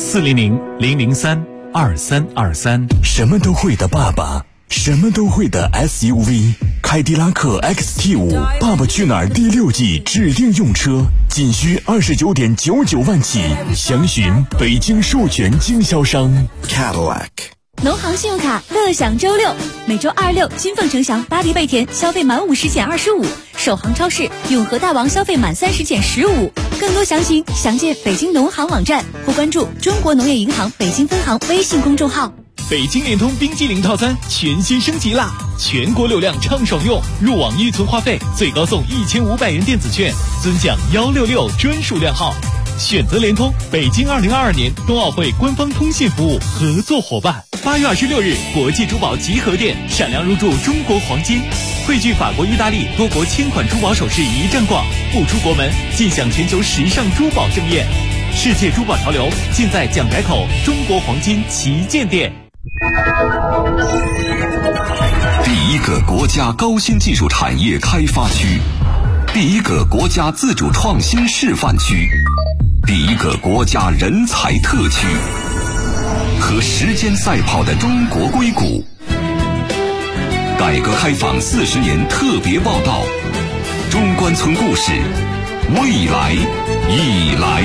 400-003-2323。 什么都会的爸爸，什么都会的 SUV， 凯迪拉克 XT5 爸爸去哪儿第6季指定用车，仅需29.99万起，详询北京授权经销商 Cadillac。 农行信用卡乐享周6，每周26金凤城祥、巴黎贝甜消费满50减25，首航超市永和大王消费满30减15。更多详情详见北京农行网站或关注中国农业银行北京分行微信公众号。 北京联通冰激凌套餐全新升级啦！全国流量畅爽用，入网预存话费最高送1500元电子券，尊享166专属靓号。选择联通，北京2022年冬奥会官方通信服务合作伙伴。8月26日，国际珠宝集合店闪亮入驻中国黄金，汇聚法国、意大利多国千款珠宝首饰一站逛，不出国门尽享全球时尚珠宝盛宴。世界珠宝潮流尽在蒋改口中国黄金旗舰店。 第一个国家高新技术产业开发区，第一个国家自主创新示范区，第一个国家人才特区，和时间赛跑的中国硅谷。改革开放40年特别报道，中关村故事，未来已来。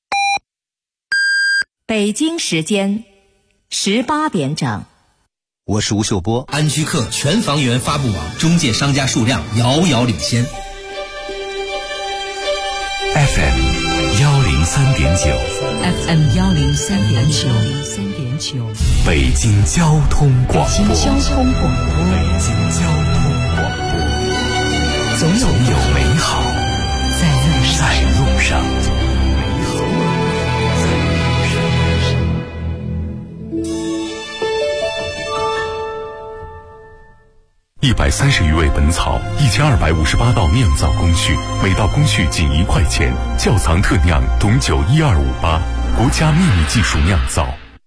北京时间18点整。 我是吴秀波。 安居客全房源发布网中介商家数量遥遥领先。 FM 103.9 FM 103.9 北京交通广播。 北京交通广播， 总有美好在路上。130余味本草，1258道酿造工序，每道工序仅1块钱。窖藏特酿董酒12588，国家秘密技术酿造。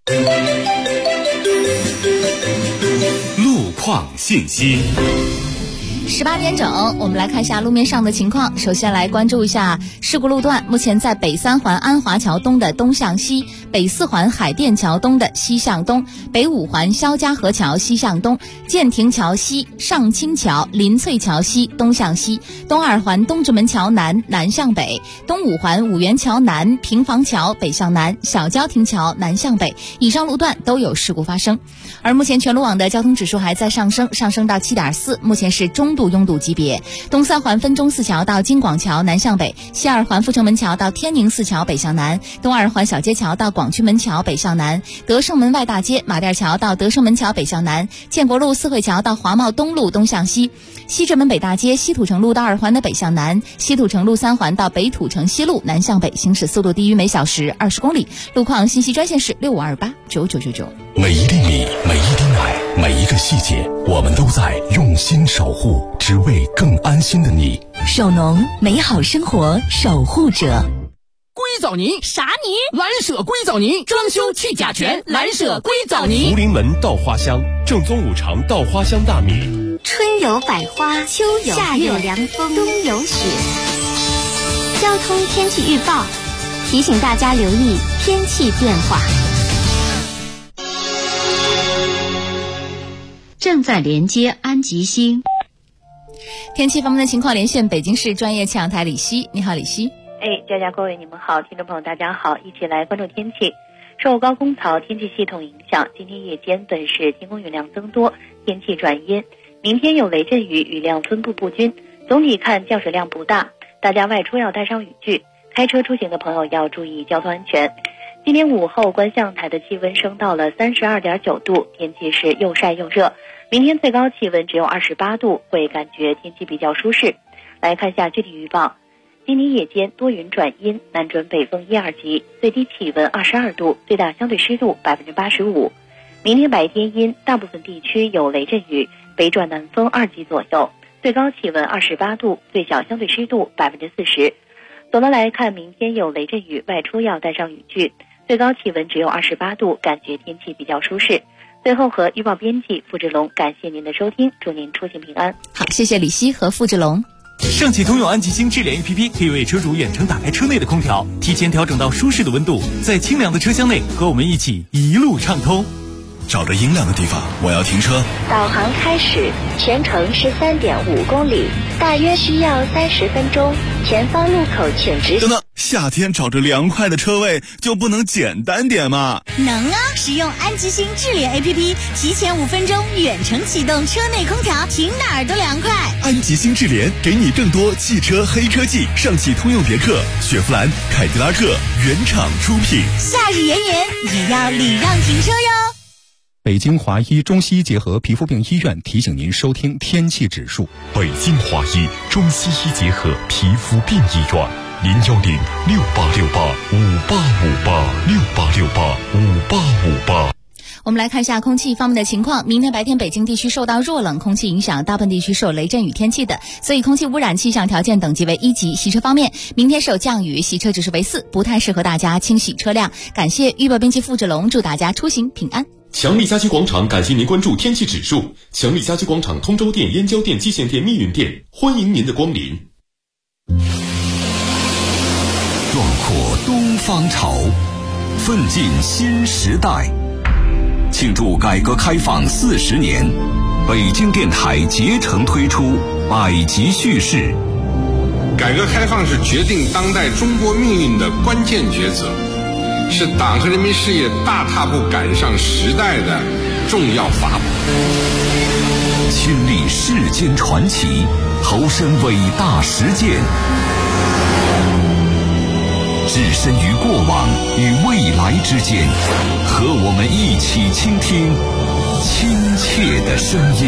路况信息。 18点整，我们来看一下路面上的情况。首先来关注一下事故路段，目前在北3环安华桥东的东向西，北4环海淀桥东的西向东，北5环肖家河桥西向东，建亭桥西、上清桥、林翠桥西东向西，东2环东直门桥南南向北，东5环五元桥南、平房桥北向南，小交亭桥南向北。以上路段都有事故发生。而目前全路网的交通指数还在上升到 7.4， 目前是中度拥堵级别。东3环分钟寺桥到京广桥南向北，西2环阜成门桥到天宁寺桥北向南，东2环小街桥到广渠门桥北向南，德胜门外大街马甸桥到德胜门桥北向南，建国路四惠桥到华贸东路东向西，西直门北大街西土城路到2环的北向南，西土城路3环到北土城西路南向北，行驶速度低于每小时20公里。路况信息专线是65289999。 每一粒米，每一滴奶，每一个细节，我们都在用心守护，只为更安心的你。 首农，美好生活守护者。 硅藻泥啥泥？ 蓝舍硅藻泥，装修去甲醛，蓝舍硅藻泥。 福临门稻花香，正宗五常稻花香大米。 春有百花，秋有夏有凉风，冬有雪。交通天气预报提醒大家留意天气变化。 正在连接安吉星。 天气方面的情况，连线北京市专业气象台李希。你好，李希。 佳佳各位你们好，听众朋友大家好，一起来关注天气。受高空槽天气系统影响，今天夜间本市天空云量增多，天气转阴。明天有雷阵雨，雨量分布不均，总体看降水量不大，大家外出要带上雨具，开车出行的朋友要注意交通安全。今天午后观象台的气温升到了32.9度，天气是又晒又热。明天最高气温只有28度，会感觉天气比较舒适。来看一下具体预报。今天夜间多云转阴，南转北风1、2级，最低气温22度，最大相对湿度85%。明天白天阴，大部分地区有雷阵雨，北转南风2级左右，最高气温28度，最小相对湿度40%。总的来看，明天有雷阵雨，外出要带上雨具，最高气温只有28度，感觉天气比较舒适。最后和预报编辑付志龙感谢您的收听，祝您出行平安。 好，谢谢李希和付志龙。 上汽通用安吉星智联 APP 可以为车主远程打开车内的空调，提前调整到舒适的温度，在清凉的车厢内和我们一起一路畅通。 找着阴凉的地方，我要停车。 导航开始，全程13.5公里，大约需要30分钟。前方路口请直行。 等等，夏天找着凉快的车位就不能简单点吗？ 能啊！使用安吉星智联 APP， 提前5分钟远程启动车内空调，停哪儿都凉快。 安吉星智联给你更多汽车黑科技，上汽通用别克、雪佛兰、凯迪拉克原厂出品。 夏日炎炎也要礼让停车哟。 北京华医中西医结合皮肤病医院提醒您收听天气指数。 北京华医中西医结合皮肤病医院，0868585858，68585858。 我们来看一下空气方面的情况。明天白天北京地区受到弱冷空气影响，大部分地区受雷阵雨天气的，所以空气污染气象条件等级为1级。洗车方面，明天是有降雨，洗车指数为4，不太适合大家清洗车辆。感谢预报编辑付志龙，祝大家出行平安。 强力家居广场感谢您关注天气指数。强力家居广场通州店、燕郊店、蓟县店、密云店，欢迎您的光临。 壮阔东方潮，奋进新时代。庆祝改革开放40年，北京电台竭诚推出百集叙事。 改革开放是决定当代中国命运的关键抉择，是党和人民事业大踏步赶上时代的重要法宝。 亲历世间传奇，投身伟大实践，置身于过往与未来之间，和我们一起倾听亲切的声音。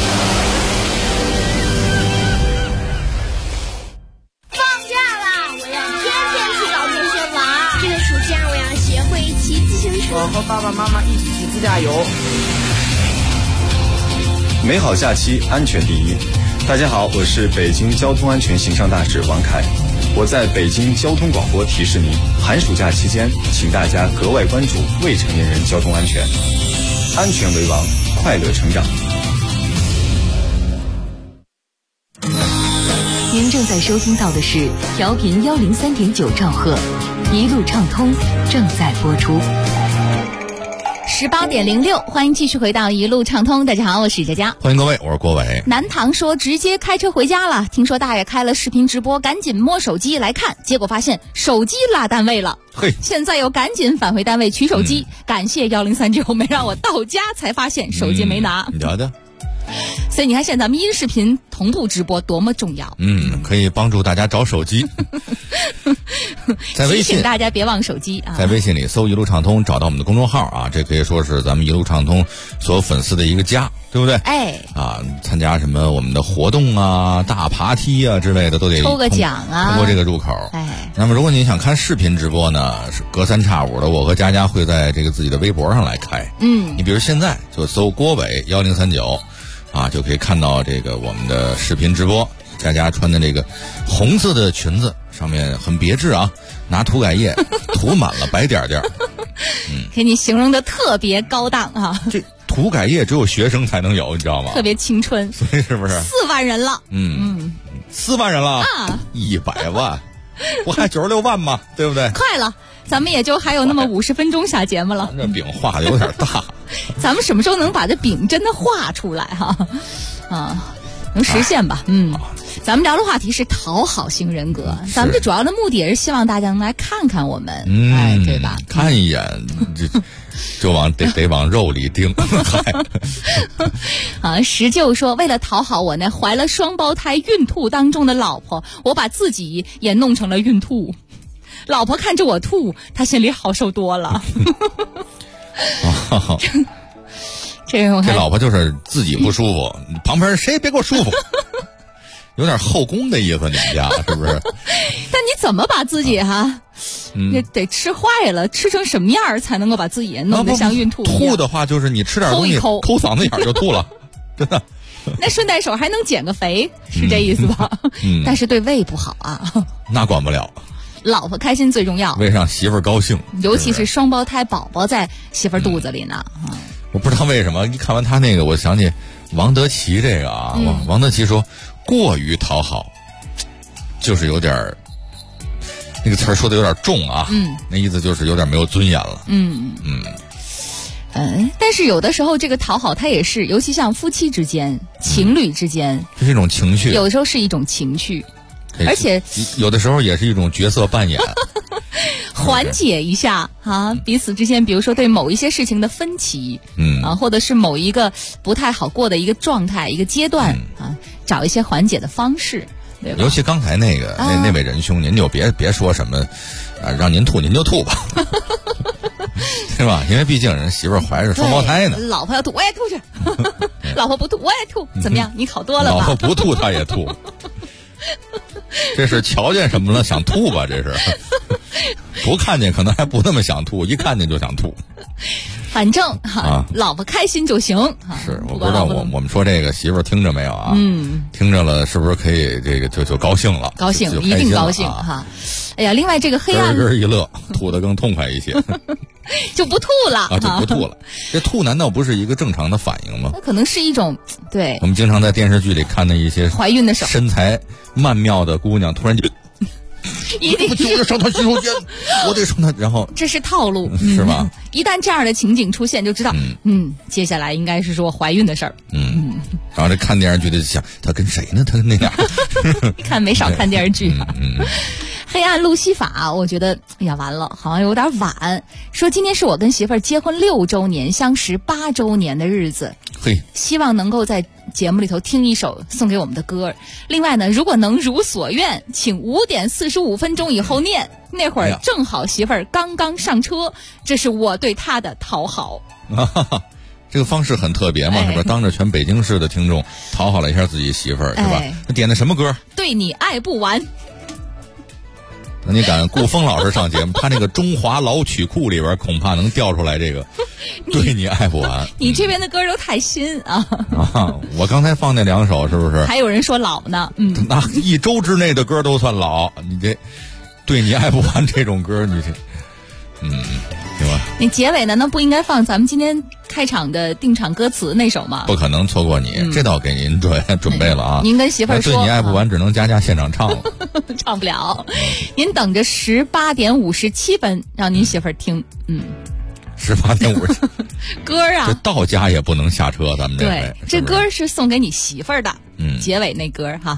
放假啦！我要天天去找同学玩。这个暑假我要学会骑自行车。 我和爸爸妈妈一起去自驾游。 美好假期，安全第一。大家好，我是北京交通安全形象大使王凯。我在北京交通广播提示您，寒暑假期间，请大家格外关注未成年人交通安全，安全为王，快乐成长。 您正在收听到的是调频103.9兆赫，一路畅通正在播出。 18.06，欢迎继续回到一路畅通。大家好，我是佳佳， 欢迎各位，我是郭伟。 南唐说直接开车回家了，听说大爷开了视频直播，赶紧摸手机来看，结果发现手机落单位了。 嘿， 现在又赶紧返回单位取手机，感谢1039没让我到家才发现手机没拿。 你聊聊。 所以你看，现在咱们音视频同步直播多么重要。 可以帮助大家找手机。在微信提醒大家别忘手机啊！ 在微信里搜一路畅通，找到我们的公众号啊，这可以说是咱们一路畅通所有粉丝的一个家，对不对？参加什么我们的活动啊、大爬梯啊之类的，都得抽个奖啊， 通过这个入口。那么如果你想看视频直播呢，是隔三差五的，我和佳佳会在这个自己的微博上来开。你比如现在就搜郭伟1039。就可以看到这个我们的视频直播，佳佳穿的这个红色的裙子，上面很别致啊，拿涂改液涂满了白点点。 给你形容的特别高档啊！ 这涂改液只有学生才能有，你知道吗？ 特别青春， 所以是不是 4万人了 ？4万人了啊 ！100万，不还96万吗？对不对？ 快了，咱们也就还有那么50分钟下节目了。 这饼画的有点大。 咱们什么时候能把这饼真的画出来哈？能实现吧？咱们聊的话题是讨好型人格，咱们这主要的目的也是希望大家能来看看我们，对吧？ 看一眼就得往肉里盯。 石臼说，为了讨好我那怀了双胞胎孕吐当中的老婆，我把自己也弄成了孕吐。老婆看着我吐，她心里好受多了。这老婆就是自己不舒服，旁边谁也别给我舒服，有点后宫的意思，你们家是不是？ 但你怎么把自己那得吃坏了，吃成什么样才能够把自己弄得像孕吐一样？ 吐的话就是你吃点东西抠嗓子眼就吐了，真的。 那顺带手还能减个肥，是这意思吧？但是对胃不好啊。 那管不了。 老婆开心最重要， 为让媳妇儿高兴， 尤其是双胞胎宝宝在媳妇儿肚子里呢。 我不知道为什么，一看完他那个，我想起王德奇这个啊。王德奇说，过于讨好，就是有点那个词儿说的有点重啊。那意思就是有点没有尊严了。 但是有的时候这个讨好它也是，尤其像夫妻之间、情侣之间， 这是一种情绪， 有的时候是一种情绪。而且有的时候也是一种角色扮演， 缓解一下彼此之间，比如说对某一些事情的分歧，或者是某一个不太好过的一个状态、一个阶段找一些缓解的方式，对吧？ 尤其刚才那个那位仁兄，您就别说什么让您吐您就吐吧，对吧？因为毕竟人媳妇儿怀着双胞胎呢， 老婆要吐我也吐去，老婆不吐我也吐，怎么样？你考多了吧？ 老婆不吐他也吐。这是瞧见什么了想吐吧？这是不看见可能还不那么想吐，一看见就想吐。 反正老婆开心就行。 是，我不知道我们说这个媳妇儿听着没有啊？听着了，是不是可以这个就高兴了？ 高兴，一定高兴哈！哎呀，另外这个黑暗咯一乐，吐得更痛快一些， 就不吐了就不吐了。这吐难道不是一个正常的反应吗？ 那可能是一种对。 我们经常在电视剧里看的一些怀孕的时候身材曼妙的姑娘，突然就。 一定是上她洗手间，我得上她，然后这是套路， 是吧？ 一旦这样的情景出现，就知道，接下来应该是说怀孕的事儿。 然后这看电视剧的想，她跟谁呢？她跟那俩， 看没少看电视剧。 黑暗路西法，我觉得哎呀完了，好像有点晚。说今天是我跟媳妇儿结婚6周年，相识8周年的日子。 嘿， 希望能够在节目里头听一首送给我们的歌。另外呢，如果能如所愿，请5点45分钟以后念。那会儿正好媳妇儿刚刚上车，这是我对她的讨好。 这个方式很特别嘛，是吧？当着全北京市的听众讨好了一下自己媳妇儿，是吧？点的什么歌？ 对你爱不完。 那你敢顾峰老师上节目，他那个中华老曲库里边恐怕能调出来这个对你爱不完。 你这边的歌都太新啊！ 我刚才放那2首是不是？ 还有人说老呢， 那1周之内的歌都算老，你这对你爱不完这种歌，你这行吧？ 你结尾难道不应该放咱们今天开场的定场歌词那首吗？ 不可能错过你，这倒给您准备了啊！ 您跟媳妇儿说， 对你爱不完，只能佳现场唱了， 唱不了。您等着18点57分，让您媳妇儿听。 18点57 歌啊， 这到家也不能下车，咱们这对，这歌是送给你媳妇儿的。结尾那歌哈。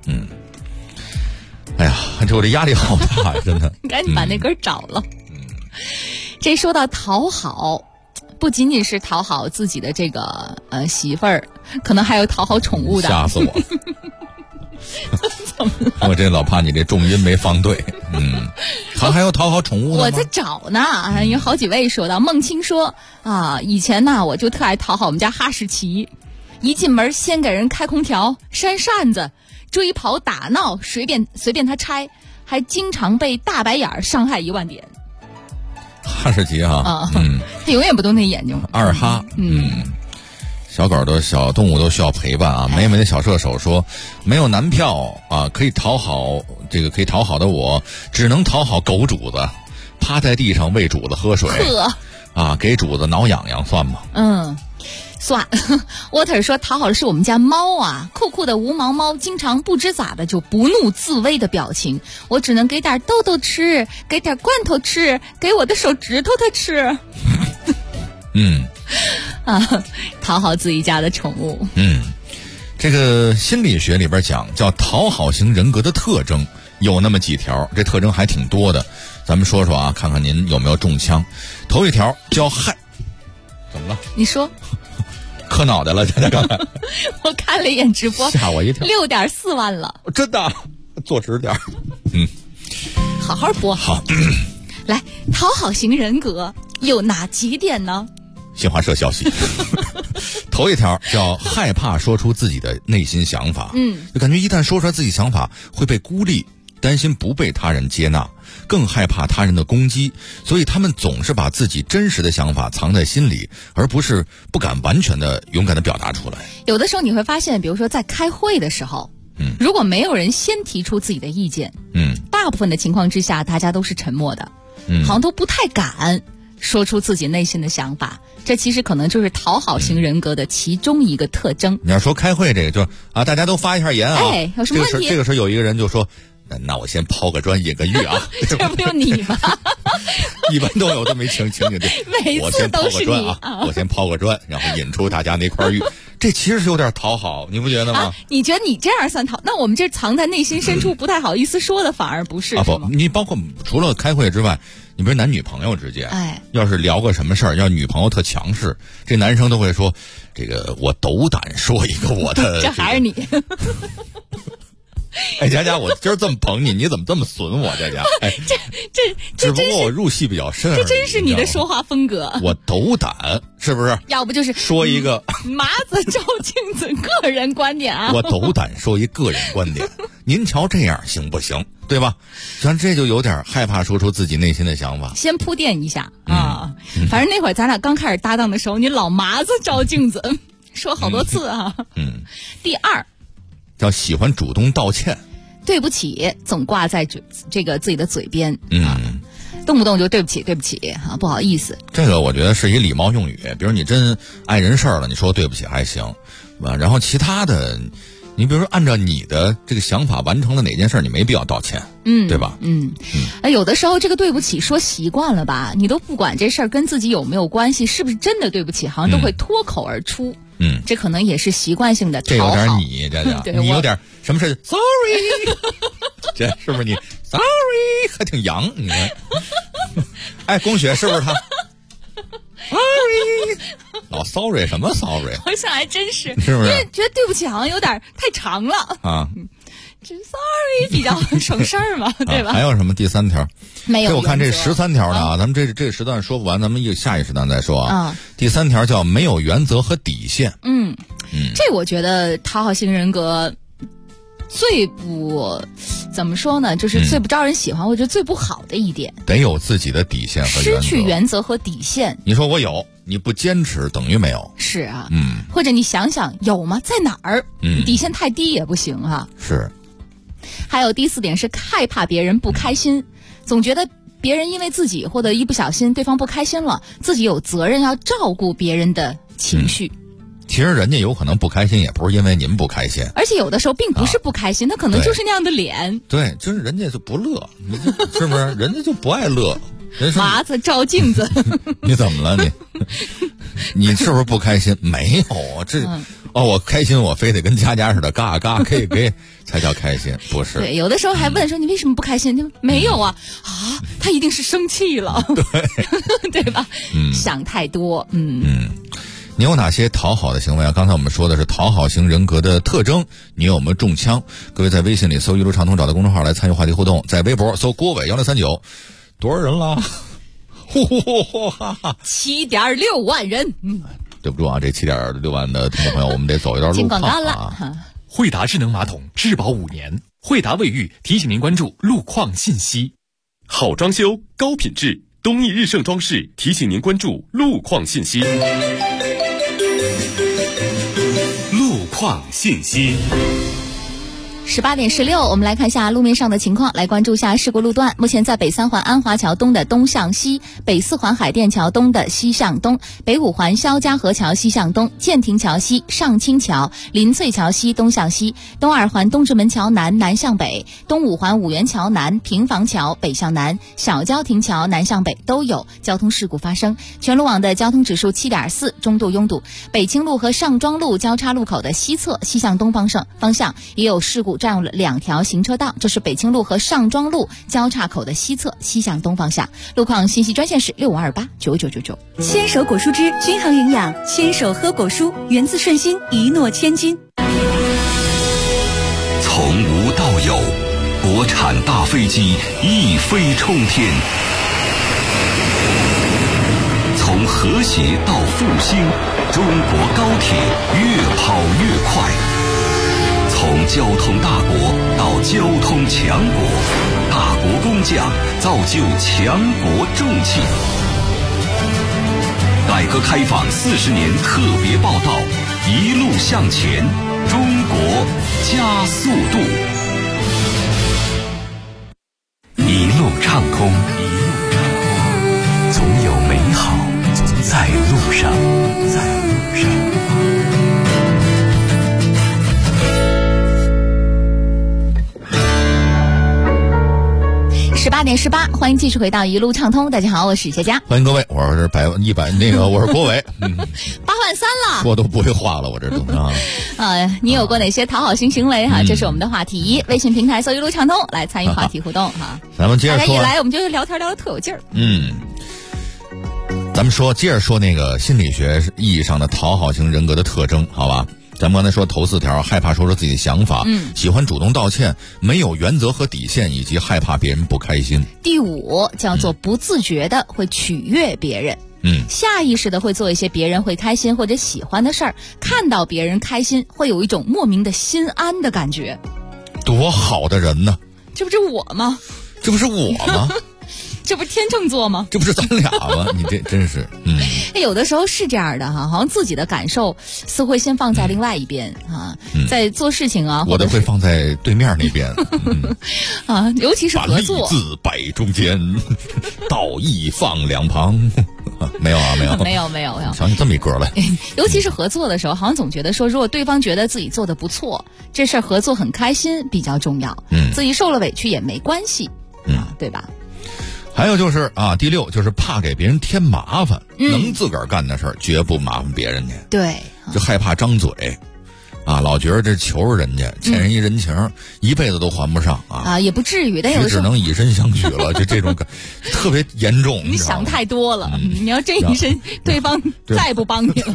哎呀，这我这压力好大呀，真的。 赶紧把那歌找了。这说到讨好，不仅仅是讨好自己的这个媳妇儿，可能还有讨好宠物的。 吓死我！我这老怕你这重音没放对。还有讨好宠物的吗？ 我在找呢，有好几位说到。孟青说啊，以前呢我就特爱讨好我们家哈士奇，一进门先给人开空调、扇扇子、追跑打闹，随便他拆，还经常被大白眼伤害1万点。 哈士奇哈， 他永远不动那眼睛。 二哈，小狗的小动物都需要陪伴啊。美美的小射手说，没有男票啊，可以讨好的我，只能讨好狗主子，趴在地上喂主子喝水，啊，给主子挠痒痒算吗？ 算。Water 说讨好的是我们家猫啊，酷酷的无毛猫经常不知咋的就不怒自威的表情，我只能给点豆豆吃，给点罐头吃，给我的手指头它吃。讨好自己家的宠物。 这个心理学里边讲叫讨好型人格的特征，有那么几条，这特征还挺多的，咱们说说啊，看看您有没有中枪。头一条叫害，怎么了？ 你说。 磕脑袋了，现在刚才我看了一眼直播， 吓我一跳 ，6.4万了， 真的，坐直点。 好好播好。 来，讨好型人格有哪几点呢？ 新华社消息，头一条叫害怕说出自己的内心想法，就感觉一旦说出来自己想法会被孤立，担心不被他人接纳，更害怕他人的攻击，所以他们总是把自己真实的想法藏在心里，而不是不敢完全的勇敢的表达出来。 有的时候你会发现，比如说在开会的时候，如果没有人先提出自己的意见，大部分的情况之下大家都是沉默的，好像都不太敢说出自己内心的想法，这其实可能就是讨好型人格的其中一个特征。 你要说开会这个，就是啊，大家都发一下言啊， 有什么问题？ 这个时候有一个人就说，那我先抛个砖引个玉啊， 这不就你吗？ 一般都有这么一情景， 每次都是你啊，我先抛个砖，然后引出大家那块玉，这其实是有点讨好，你不觉得吗？ 你觉得你这样算讨？那我们这藏在内心深处不太好意思说的，反而不是啊？不，你包括除了开会之外，你比如男女朋友之间，要是聊个什么事儿，要女朋友特强势，这男生都会说，这个我斗胆说一个我的， 这还是你。 哎，佳佳，我今儿这么捧你，你怎么这么损我，佳佳？哎， 这只不过我入戏比较深， 这真是你的说话风格。 我斗胆，是不是？ 要不就是说一个麻子照镜子，个人观点啊。 我斗胆说一个人观点，您瞧这样行不行？对吧？像这就有点害怕说出自己内心的想法。 先铺垫一下啊，反正那会儿咱俩刚开始搭档的时候，你老麻子照镜子，说好多次啊。第二。 叫喜欢主动道歉， 对不起总挂在这个自己的嘴边，动不动就对不起啊，不好意思。 这个我觉得是一礼貌用语，比如你真碍人事儿了，你说对不起还行，然后其他的，你比如说按照你的这个想法完成了哪件事，你没必要道歉，对吧？ 有的时候这个对不起说习惯了吧，你都不管这事儿跟自己有没有关系，是不是真的对不起，好像都会脱口而出。这可能也是习惯性的讨好。 这有点你，这你有点什么事 ？Sorry， 这是不是你 sorry 还挺洋，你看。哎，龚雪是不是他？sorry， 老 sorry 什么 sorry？ 好像还真是， 是不是？ 因为觉得对不起好像有点太长了啊。 这 sorry 比较省事儿嘛，对吧？ 还有什么第3条？ 没有。 这我看这13条呢，咱们这个时段说不完，咱们下一时段再说啊。第3条叫没有原则和底线。 这我觉得讨好型人格最不怎么说呢，就是最不招人喜欢，我觉得最不好的一点， 得有自己的底线和原则。 失去原则和底线， 你说我有，你不坚持等于没有。 是啊，或者你想想有吗？在哪儿？底线太低也不行啊。 是。 还有第4点是害怕别人不开心，总觉得别人因为自己或者一不小心对方不开心了，自己有责任要照顾别人的情绪。 其实人家有可能不开心，也不是因为您不开心， 而且有的时候并不是不开心，他可能就是那样的脸。 对，就是人家就不乐，是不是？人家就不爱乐。 麻子照镜子， 你怎么了你是不是不开心？没有，这我开心，我非得跟佳佳似的，嘎嘎给才叫开心，不是？对， 有的时候还问说你为什么不开心？就没有啊，他一定是生气了，对吧？想太多， 你有哪些讨好的行为啊？刚才我们说的是讨好型人格的特征，你有没有中枪？各位在微信里搜一路畅通，找到公众号来参与话题互动，在微博搜郭伟1039，多少人了 ？7.6万人。 对不住啊，这7.6万的听众朋友，我们得走一段路况啊。 惠达智能马桶质保5年，惠达卫浴提醒您关注路况信息。好装修，高品质，东益日盛装饰提醒您关注路况信息。路况信息。 18点16，我们来看一下路面上的情况，来关注一下事故路段。目前在北3环安华桥东的东向西，北4环海淀桥东的西向东，北5环肖家河桥西向东，建亭桥西、上清桥、林翠桥西东向西，东2环东直门桥南南向北，东5环五元桥南、平房桥北向南，小交亭桥南向北都有交通事故发生。全路网的交通指数7.4，中度拥堵。北清路和上庄路交叉路口的西侧西向东方向也有事故，占用了2条行车道，这是北清路和上庄路交叉口的西侧西向东方向。路况信息专线是65289999。 牵手果蔬汁均衡营养，牵手喝果蔬，源自顺心，一诺千金。 从无到有，国产大飞机一飞冲天；从和谐到复兴，中国高铁越跑越快。从交通大国到交通强国，大国工匠造就强国重器。改革开放40年特别报道，一路向前，中国加速度，一路畅通，总有美好在路上， 18点18，欢迎继续回到一路畅通。大家好，我是佳佳。 欢迎各位，我是我是郭伟。8万3 了， 说都不会话了，我这都你有过哪些讨好型行为哈？这是我们的话题。微信平台搜一路畅通，来参与话题互动哈。 咱们接着说， 大家一来我们就聊天聊得特有劲儿。 咱们接着说那个心理学意义上的讨好型人格的特征，好吧？咱们刚才说头4条，害怕说出自己的想法，喜欢主动道歉，没有原则和底线，以及害怕别人不开心。 第5叫做不自觉的会取悦别人，下意识的会做一些别人会开心或者喜欢的事儿，看到别人开心会有一种莫名的心安的感觉。 多好的人呢！ 这不是我吗？ 这不是我吗？ 这不是天秤座吗？ 这不是咱俩吗？你这真是， 有的时候是这样的哈，好像自己的感受似乎会先放在另外一边在做事情啊， 我的会放在对面那边尤其是合作， 把利字摆中间，道义放两旁。没有，想起这么一歌来。 尤其是合作的时候，好像总觉得说，如果对方觉得自己做的不错，这事儿合作很开心比较重要，自己受了委屈也没关系，对吧？ 还有就是第6就是怕给别人添麻烦，能自个儿干的事儿绝不麻烦别人去。 对， 就害怕张嘴。 啊，老觉得这求着人家，欠人一人情，一辈子都还不上啊！ 也不至于，但有的时候只能以身相许了，就这种感特别严重。 你想太多了，你要这一身，对方再不帮你了。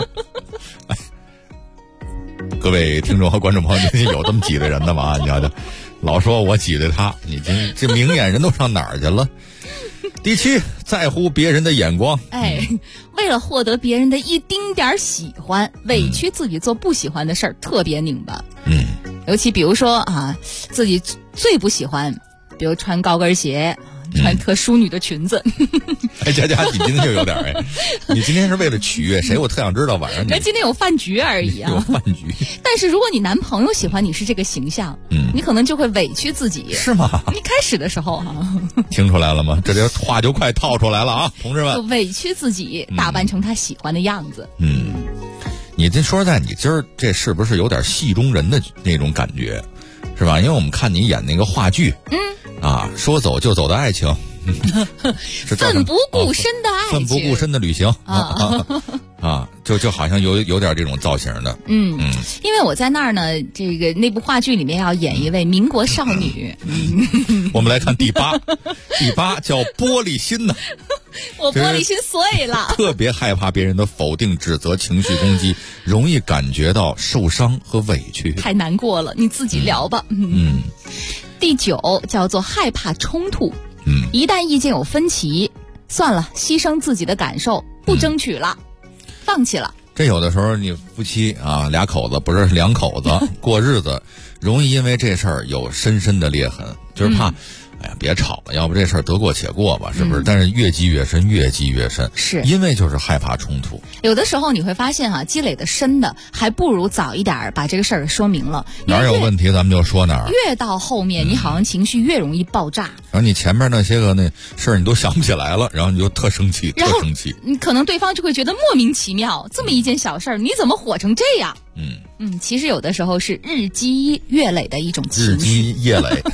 各位听众和观众朋友，你有这么挤兑人的吗？你瞧瞧，老说我挤兑他，你这明眼人都上哪儿去了？第七，在乎别人的眼光。 为了获得别人的一丁点喜欢，委屈自己做不喜欢的事儿，特别拧巴。尤其比如说啊，自己最不喜欢，比如穿高跟鞋，穿特淑女的裙子。 佳佳，你今天就有点你今天是为了取悦谁？我特想知道晚上你。 今天有饭局而已啊。 有饭局。 但是如果你男朋友喜欢你是这个形象，你可能就会委屈自己。 是吗？ 一开始的时候听出来了吗？这话就快套出来了啊，同志们。 就委屈自己，打扮成他喜欢的样子。 你这说实在，你今儿这是不是有点戏中人的那种感觉，是吧？因为我们看你演那个话剧，说走就走的爱情。 奋不顾身的爱情， 奋不顾身的旅行就好像有点这种造型的。 因为我在那儿呢，那部话剧里面要演一位民国少女。 我们来看第八叫玻璃心呢。 我玻璃心碎了， 特别害怕别人的否定、指责、情绪攻击，容易感觉到受伤和委屈。 太难过了，你自己聊吧。第九叫做害怕冲突。一旦意见有分歧，算了，牺牲自己的感受，不争取了，放弃了。 这有的时候你夫妻俩口子不是两口子过日子，容易因为这事儿有深深的裂痕，就是怕别吵了，要不这事儿得过且过吧，是不是？但是越积越深，越积越深， 是因为就是害怕冲突。 有的时候你会发现积累的深的，还不如早一点把这个事儿说明了。 哪儿有问题咱们就说哪儿。 越到后面，你好像情绪越容易爆炸。 然后你前面那些个那事儿你都想不起来了，然后你就特生气，特生气。 你可能对方就会觉得莫名其妙，这么一件小事儿，你怎么火成这样？其实有的时候是日积月累的一种情绪。 日积月累。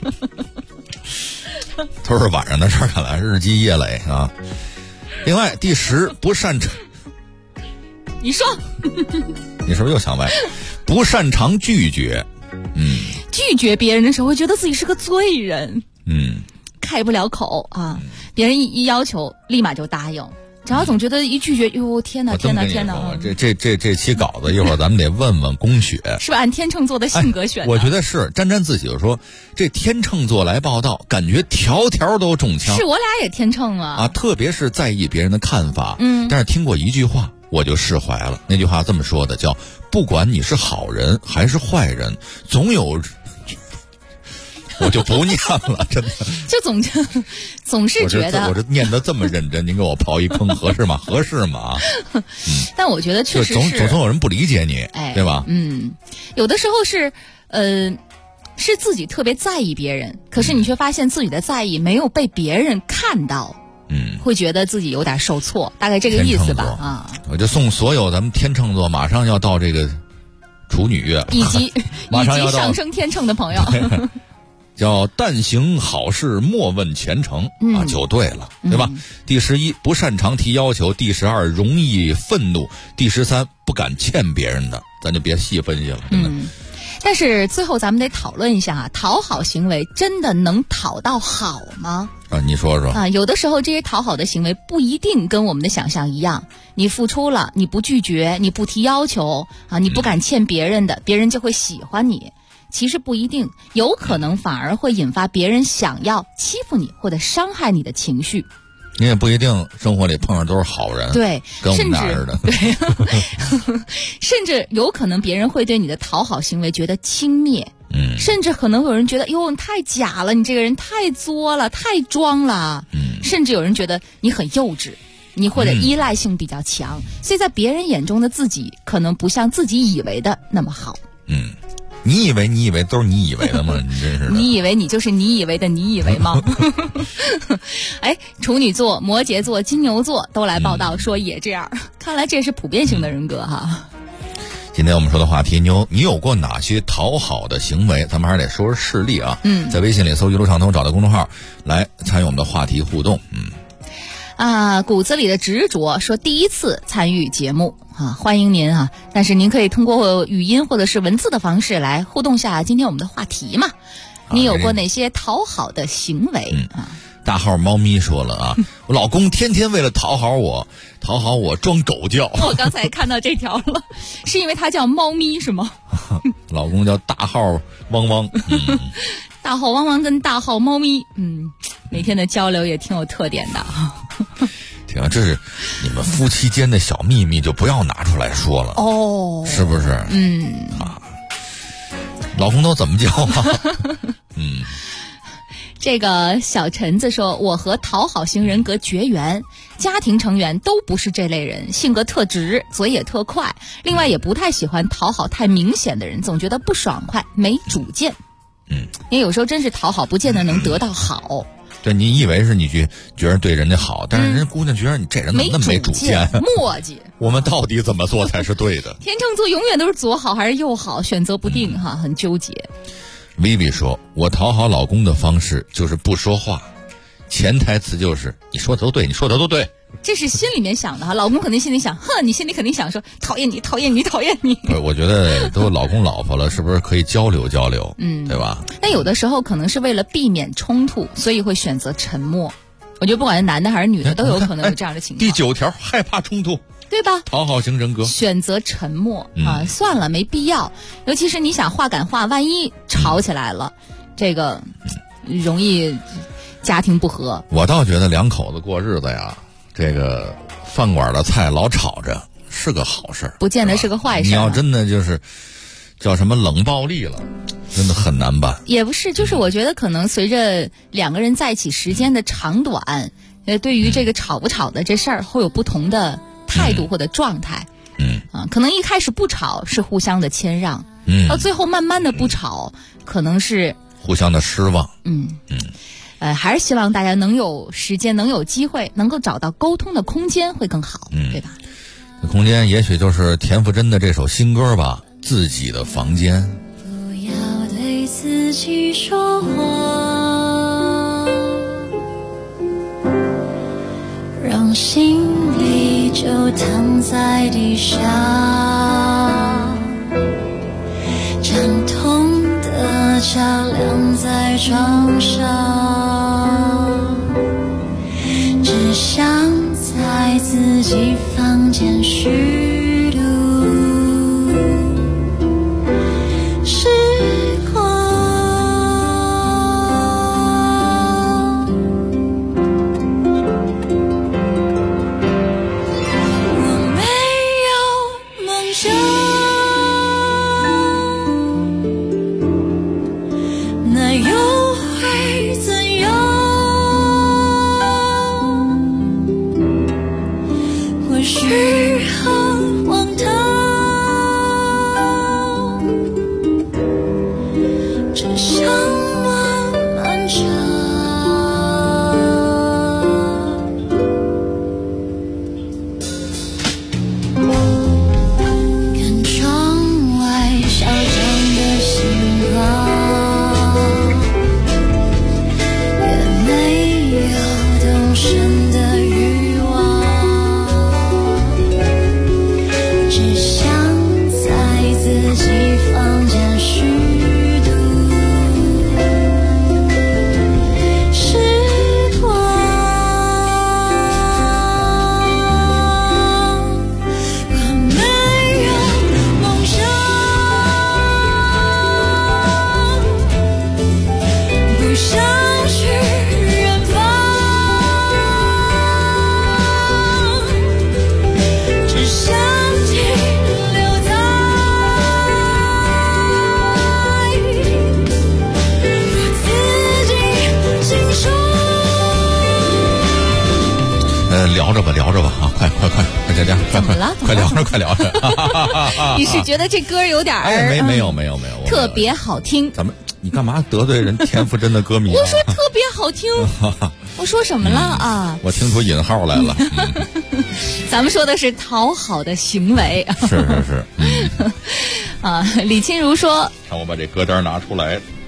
都是晚上的事儿，看来日积月累啊。另外第10，不擅长。 你说， 你是不是又想歪？不擅长拒绝。 拒绝别人的时候，会觉得自己是个罪人。开不了口啊，别人一要求，立马就答应。只要总觉得一拒绝，哟，天哪！这期稿子一会儿咱们得问问宫雪， 是不是按天秤座的性格选的？ 我觉得是。沾自喜就说，这天秤座来报道，感觉条条都中枪。 是我俩也天秤啊， 特别是在意别人的看法。但是听过一句话，我就释怀了。那句话这么说的，叫不管你是好人还是坏人，总有。我就不念了，真的。 就总是觉得我这念得这么认真，您给我刨一坑，合适吗？合适吗？ 但我觉得确实是总有人不理解你，对吧？ 有的时候是是自己特别在意别人，可是你却发现自己的在意没有被别人看到，会觉得自己有点受挫，大概这个意思吧。 我就送所有咱们天秤座马上要到这个处女月， 以及马上要到上升天秤的朋友。 叫但行好事莫问前程就对了，对吧？第11，不擅长提要求。第12，容易愤怒。第13，不敢欠别人的。咱就别细分析了，真的。 但是最后咱们得讨论一下讨好行为真的能讨到好吗？ 你说说。 有的时候这些讨好的行为不一定跟我们的想象一样。你付出了，你不拒绝，你不提要求你不敢欠别人的，别人就会喜欢你。其实不一定，有可能反而会引发别人想要欺负你或者伤害你的情绪。 你也不一定生活里碰上都是好人， 对， 跟我们俩似的。 对，甚至有可能别人会对你的讨好行为觉得轻蔑，甚至可能有人觉得哟，你太假了，你这个人太作了，太装了，甚至有人觉得你很幼稚，你或者依赖性比较强，所以在别人眼中的自己可能不像自己以为的那么好。 你以为都是你以为的吗？你真是的。 你以为你就是你以为的你以为吗？处女座、摩羯座、金牛座都来报道说也这样，看来这是普遍性的人格哈。 今天我们说的话题，你有过哪些讨好的行为？咱们还是得说说事例啊。在微信里搜一路畅通，找到公众号来参与我们的话题互动。 骨子里的执着说第一次参与节目欢迎您但是您可以通过语音或者是文字的方式来互动下今天我们的话题嘛。你有过哪些讨好的行为大号猫咪说了我老公天天为了讨好我装狗叫。 我刚才看到这条了，是因为它叫猫咪是吗？ 老公叫大号汪汪。 大号汪汪跟大号猫咪，每天的交流也挺有特点的。 挺这是你们夫妻间的小秘密，就不要拿出来说了哦，是不是？老公都怎么叫这个小陈子说，我和讨好型人格绝缘，家庭成员都不是这类人，性格特直，嘴也特快，另外也不太喜欢讨好太明显的人，总觉得不爽快，没主见。因为有时候真是讨好不见得能得到好。 对，你以为是你觉得对人家好，但是人家姑娘觉得你这人怎么那么没主见， 磨叽。 我们到底怎么做才是对的？ 天秤座永远都是左好还是右好，选择不定很纠结。 Vivi 说，我讨好老公的方式就是不说话，潜台词就是你说的都对，你说的都对。 这是心里面想的老公肯定心里想，你心里肯定想说讨厌你讨厌你讨厌你。 我觉得都老公老婆了，是不是可以交流交流对吧？ 但有的时候可能是为了避免冲突，所以会选择沉默。我觉得不管是男的还是女的都有可能有这样的情况。 第9条，害怕冲突， 对吧？ 讨好型人格， 选择沉默算了，没必要。尤其是你想话赶话，万一吵起来了，这个容易家庭不和。 我倒觉得两口子过日子呀，这个饭馆的菜老吵着是个好事， 不见得是个坏事。 你要真的就是叫什么冷暴力了，真的很难办。 也不是，就是我觉得可能随着两个人在一起时间的长短，对于这个吵不吵的这事儿会有不同的态度或者状态。可能一开始不吵是互相的谦让，到最后慢慢的不吵，可能是互相的失望。 还是希望大家能有时间，能有机会，能够找到沟通的空间会更好，对吧？ 这空间也许就是田馥甄的这首新歌吧，自己的房间。 不要对自己说谎，让心里就躺在地上，疼痛的照亮在床上，只想在自己房间虚度时光。我没有梦想，那又会怎样？或许很荒唐，只想慢慢长。看窗外小镇的星光，也没有动身的欲望，只想在自己房间虚度时光。我没有梦想，不想去远方，只想停留在我自己心中。 聊着吧快佳佳， 怎么了快聊着。 你是觉得这歌有点没有， 特别好听？ 咱们你干嘛得罪人田馥甄的歌迷？ 我说特别好听，我说什么了啊？ 我听出引号来了。 咱们说的是讨好的行为。 是。 李清如说， 看我把这歌单拿出来。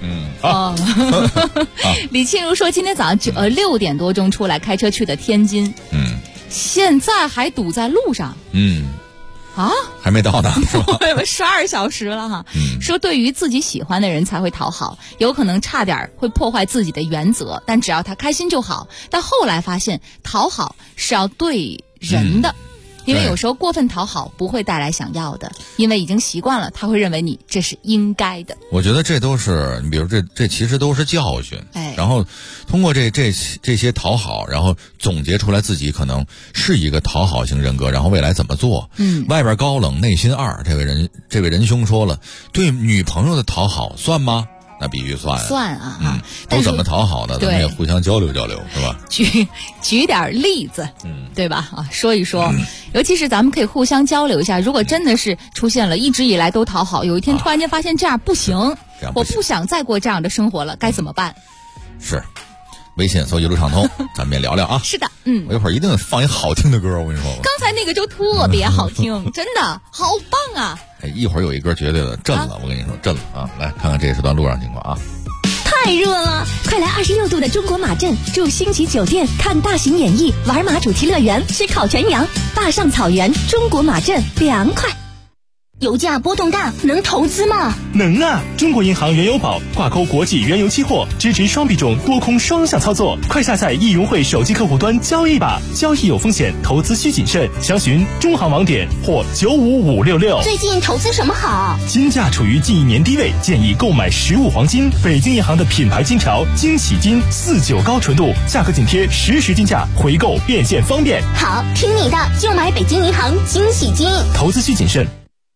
李庆如说，今天早上6点多钟出来开车去的天津，现在还堵在路上， 还没到呢，是吧 ？12小时了哈。说对于自己喜欢的人才会讨好，有可能差点会破坏自己的原则，但只要他开心就好。但后来发现，讨好是要对人的。因为有时候过分讨好不会带来想要的，因为已经习惯了，他会认为你这是应该的。 我觉得这都是，你比如这其实都是教训。然后通过这些讨好，然后总结出来自己可能是一个讨好型人格，然后未来怎么做。外边高冷内心二，这位仁兄说了，对女朋友的讨好算吗？那必须算啊！ 都怎么讨好的，咱们也互相交流交流，是吧？ 举点例子，对吧？说一说，尤其是咱们可以互相交流一下。如果真的是出现了一直以来都讨好，有一天突然间发现这样不行，我不想再过这样的生活了，该怎么办？ 是。微信搜一路畅通，咱们也聊聊啊。 是的， 我一会儿一定放一好听的歌，我跟你说。 刚才那个就特别好听，真的好棒啊！ 一会儿有一歌绝对的震了，我跟你说震了啊！来看看这时段路上情况啊。 太热了，快来26度的中国马镇住星级酒店，看大型演艺，玩马主题乐园，吃烤全羊，坝上草原，中国马镇凉快。 油价波动大，能投资吗？ 能啊！中国银行原油宝挂钩国际原油期货，支持双币种多空双向操作。快下载易融汇手机客户端交易吧，交易有风险，投资需谨慎。详询中行网点或95566。 最近投资什么好？ 金价处于近1年低位，建议购买实物黄金。北京银行的品牌金条惊喜金49高纯度，价格紧贴实时金价，回购变现方便。 好，听你的，就买北京银行惊喜金。 投资需谨慎。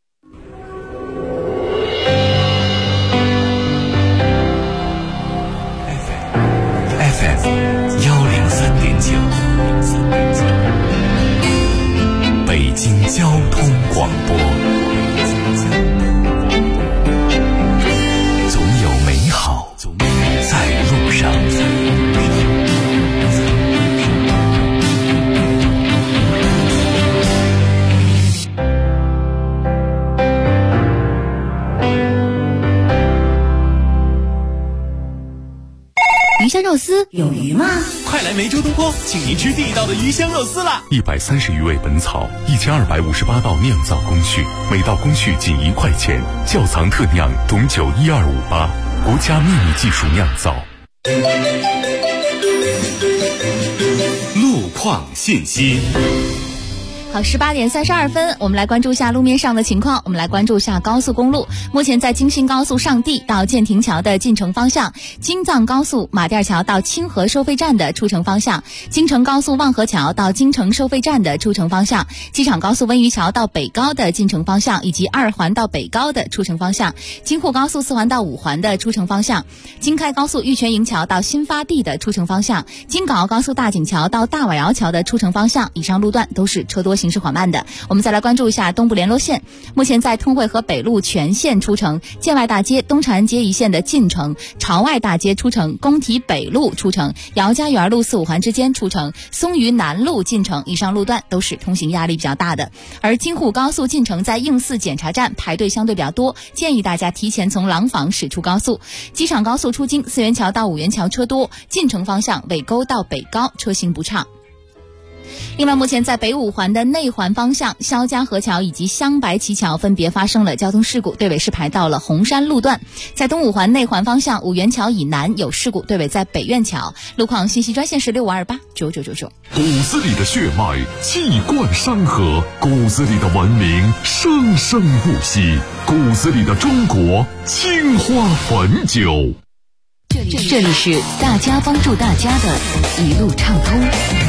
北京交通广播，总有美好在路上。 鱼香肉丝有鱼吗？ 快来梅州东坡，请您吃地道的鱼香肉丝啦 ！130余味本草，1258道酿造工序，每道工序仅1块钱，窖藏特酿董酒12588，国家秘密技术酿造。 路况信息。 好，18点32分，我们来关注一下路面上的情况。我们来关注一下高速公路。目前在京新高速上地到建亭桥的进城方向，京藏高速马甸桥到清河收费站的出城方向，京承高速望河桥到京承收费站的出城方向，机场高速温榆桥到北高的进城方向，以及2环到北高的出城方向，京沪高速4环到5环的出城方向，京开高速玉泉营桥到新发地的出城方向，京港澳高速大井桥到大瓦窑桥的出城方向。以上路段都是车多行驶缓慢的。我们再来关注一下东部联络线，目前在通惠河北路全线出城，建外大街、东长安街一线的进城，朝外大街出城，工体北路出城，姚家园路4、5环之间出城，松榆南路进城。以上路段都是通行压力比较大的。而京沪高速进城在应四检查站排队相对比较多，建议大家提前从廊坊驶出高速。机场高速出京4元桥到5元桥车多，进城方向尾沟到北高车行不畅。另外，目前在北5环的内环方向，肖家河桥以及镶白旗桥分别发生了交通事故，队尾是排到了红山路段。在东5环内环方向，5元桥以南有事故，队尾在北苑桥。路况信息专线是65289999。 骨子里的血脉气贯山河，骨子里的文明生生不息，骨子里的中国青花汾酒。 这里是大家帮助大家的一路畅通。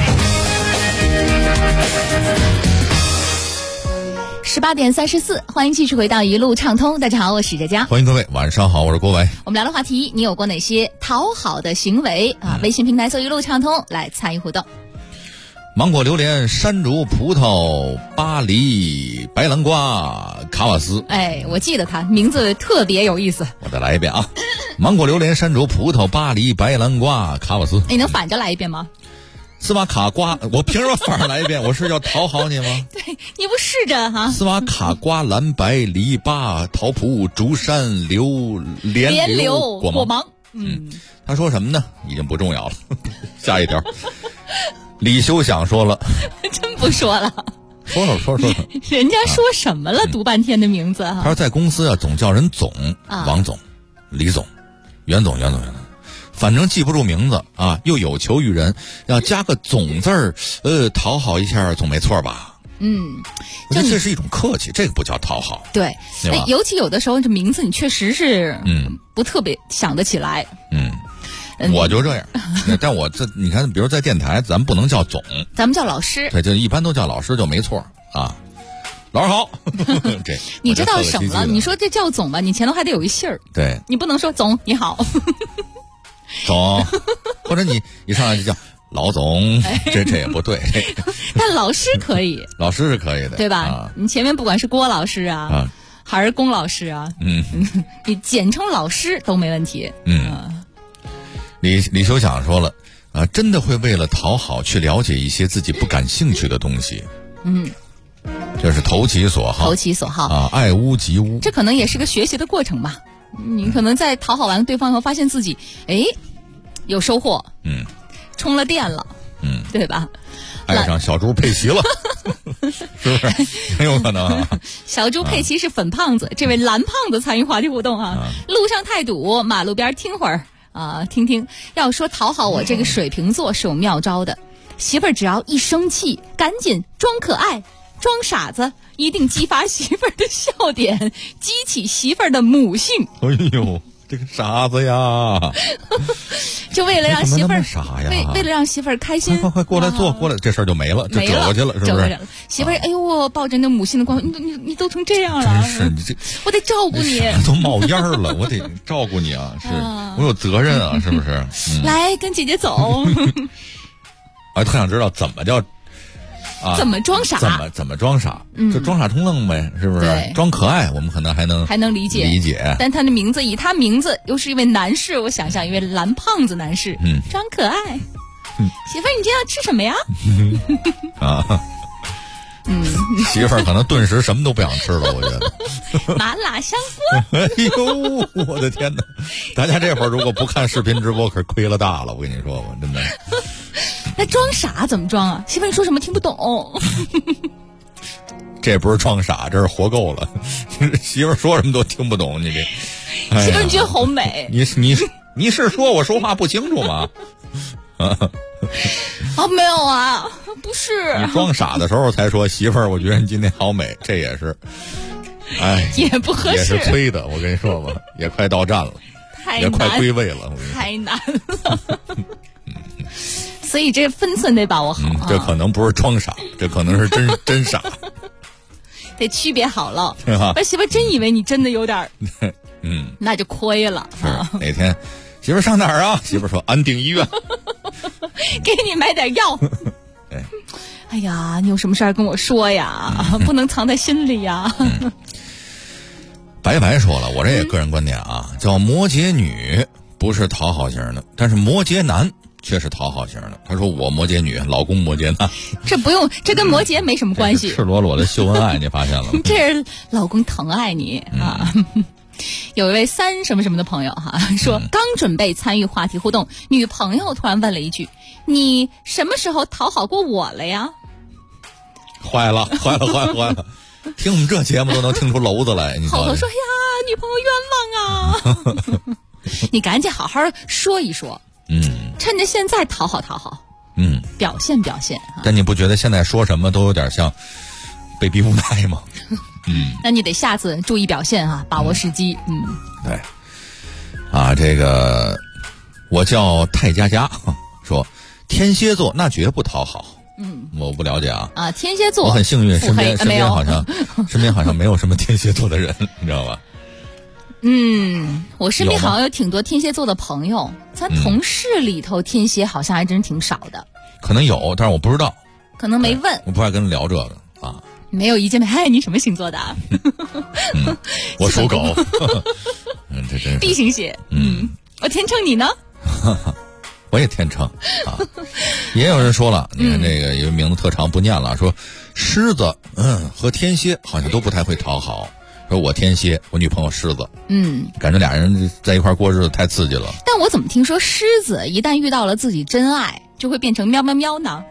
18点34，欢迎继续回到一路畅通。大家好，我是佳佳。 欢迎各位，晚上好，我是郭伟。 我们聊的话题，你有过哪些讨好的行为啊？微信平台搜一路畅通来参与互动。 芒果、榴莲、山竹、葡萄、巴黎、白南瓜、卡瓦斯。 哎，我记得它名字特别有意思。 我再来一遍啊！芒果、榴莲、山竹、葡萄、巴黎、白南瓜、卡瓦斯。 你能反着来一遍吗？ 斯瓦卡瓜，我凭什么反着来一遍？我是要讨好你吗？ 对，你不试着哈？ 斯瓦卡瓜、蓝白、篱笆、桃蒲、竹山、莲柳、果芒。 他说什么呢？已经不重要了。下一条，李修想说了， 真不说了。 说， 人家说什么了？读半天的名字他说在公司总叫人总，王总、李总、袁总，反正记不住名字啊，又有求于人，要加个总字儿，讨好一下总没错吧？我觉得这是一种客气，这个不叫讨好。 对，尤其有的时候这名字你确实是不特别想得起来。 我就这样，但我你看，比如在电台，咱们不能叫总， 咱们叫老师。 对，就一般都叫老师就没错啊。老师好，这你知道什么了？你说这叫总吧，你前头还得有一姓儿。 对， 你不能说总你好， 总，或者你一上来就叫老总，这也不对。 但老师可以， 老师是可以的， 对吧？你前面不管是郭老师啊，还是龚老师啊，你简称老师都没问题。 李修想说了真的会为了讨好去了解一些自己不感兴趣的东西。这是投其所好啊，爱屋及乌。 这可能也是个学习的过程吧。你可能在讨好完对方后，发现自己有收获，充了电了，对吧？ 爱上小猪佩奇了，是不是？很有可能啊。 小猪佩奇是粉胖子，这位蓝胖子参与话题互动啊。路上太堵，马路边听会儿。听听，要说讨好我这个水瓶座是有妙招的。媳妇儿只要一生气，赶紧装可爱、装傻子，一定激发媳妇儿的笑点，激起媳妇儿的母性。 哎呦，这个傻子呀！ 就为了让媳妇儿傻呀， 为了让媳妇儿开心， 快过来坐，过来，这事儿就没了，就折过去了，是不是？ 媳妇儿，哎呦，我抱着那母性的光，你都成这样了， 真是你这， 我得照顾你， 都冒烟了，我得照顾你啊，是我有责任啊，是不是？ 来，跟姐姐走。 特想知道怎么叫怎么装傻？ 怎么装傻？就装傻充愣呗，是不是？装可爱，我们可能还能理解。 但他的名字以他名字又是一位男士，我想象一位蓝胖子男士，装可爱。媳妇儿，你今天要吃什么呀？ 媳妇儿可能顿时什么都不想吃了，我觉得。 麻辣香锅。 哎呦，我的天哪！大家这会儿如果不看视频直播，可亏了大了。我跟你说，我真的。 那装傻怎么装啊？媳妇儿，你说什么听不懂？ 这不是装傻，这是活够了。媳妇儿说什么都听不懂，你这。 媳妇儿，你觉得好美？ 你是说我说话不清楚吗？ 没有啊，不是。 你装傻的时候才说媳妇儿，我觉得你今天好美，这也是， 也不合适， 也是催的。我跟你说吧，也快到站了，也快归位了， 太难了。所以这分寸得把握好。 这可能不是装傻，这可能是真傻， 得区别好了。媳妇儿真以为你真的有点，那就亏了。 是哪天？媳妇儿上哪儿啊？媳妇儿说安定医院， 给你买点药。哎呀，你有什么事儿跟我说呀？不能藏在心里呀。 白说了，我这也个人观点啊，叫摩羯女不是讨好型的，但是摩羯男却是讨好型的。他说我摩羯女，老公摩羯男。 这不用，这跟摩羯没什么关系。 赤裸裸的秀恩爱，你发现了吗？ 这是老公疼爱你啊。有一位3什么什么的朋友说刚准备参与话题互动，女朋友突然问了一句：“你什么时候讨好过我了呀？” 坏了！听我们这节目都能听出篓子来。 好说呀，女朋友冤枉啊！你赶紧好好说一说，趁着现在讨好，表现。 但你不觉得现在说什么都有点像被逼无奈吗？ 那你得下次注意表现把握时机。 对，这个我叫泰佳说天蝎座那绝不讨好。我不了解天蝎座我很幸运，身边好像没有什么天蝎座的人，你知道吧？ 我身边好像有挺多天蝎座的朋友，咱同事里头天蝎好像还真挺少的。 可能有，但是我不知道， 可能没问。 我不爱跟人聊这个没有一见面，你什么星座的？ 我属狗。这真是 B 型血。我天秤，你呢？ 我也天秤也有人说了，你看这个有名字特长不念了，说狮子和天蝎好像都不太会讨好， 说我天蝎，我女朋友狮子，感觉俩人在一块过日子太刺激了。 但我怎么听说狮子一旦遇到了自己真爱，就会变成喵喵喵呢？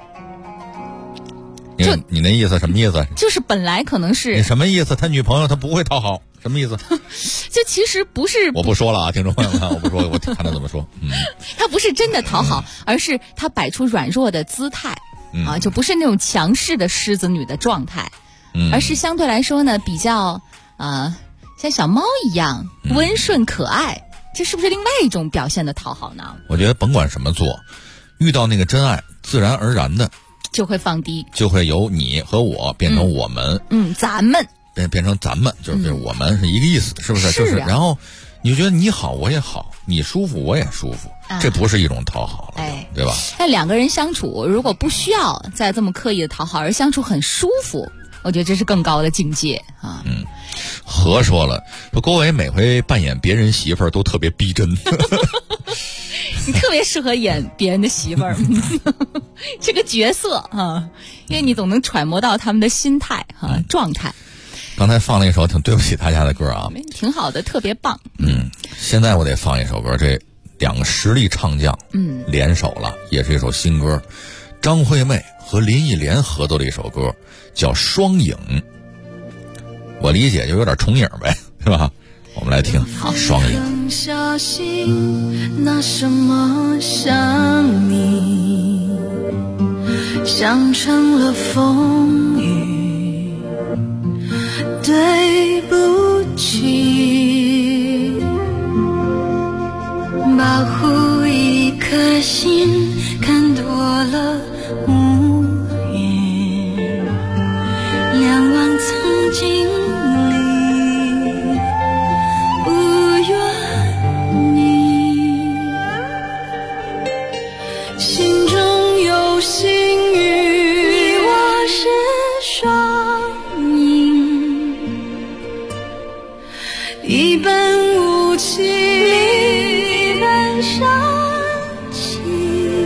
你那意思什么意思？ 就是本来可能是你什么意思？他女朋友他不会讨好，什么意思？ 就其实不是， 我不说了啊，听众朋友们，我不说，我看他怎么说。 他不是真的讨好，而是他摆出软弱的姿态，就不是那种强势的狮子女的状态，而是相对来说呢比较像小猫一样温顺可爱。这是不是另外一种表现的讨好呢？ 我觉得甭管什么做，遇到那个真爱，自然而然的就会放低， 就会由你和我变成我们， 咱们变成咱们，就是我们是一个意思，是不是？就是然后你就觉得你好我也好，你舒服我也舒服，这不是一种讨好了，对吧？ 但两个人相处，如果不需要再这么刻意的讨好，而相处很舒服，我觉得这是更高的境界啊。 何说了，说郭伟每回扮演别人媳妇儿都特别逼真。 你特别适合演别人的媳妇儿这个角色啊，因为你总能揣摩到他们的心态状态。 刚才放了一首挺对不起大家的歌啊， 挺好的，特别棒。 现在我得放一首歌，这两个实力唱将联手了，也是一首新歌，张惠妹和林忆莲合作的一首歌，叫《双影》。我理解就有点重影呗，是吧？我们来听《双影》。 小心，拿什么想你，想成了风雨，对不起，保护一颗心，看多了无言，仰望曾经一本无情，一本伤情。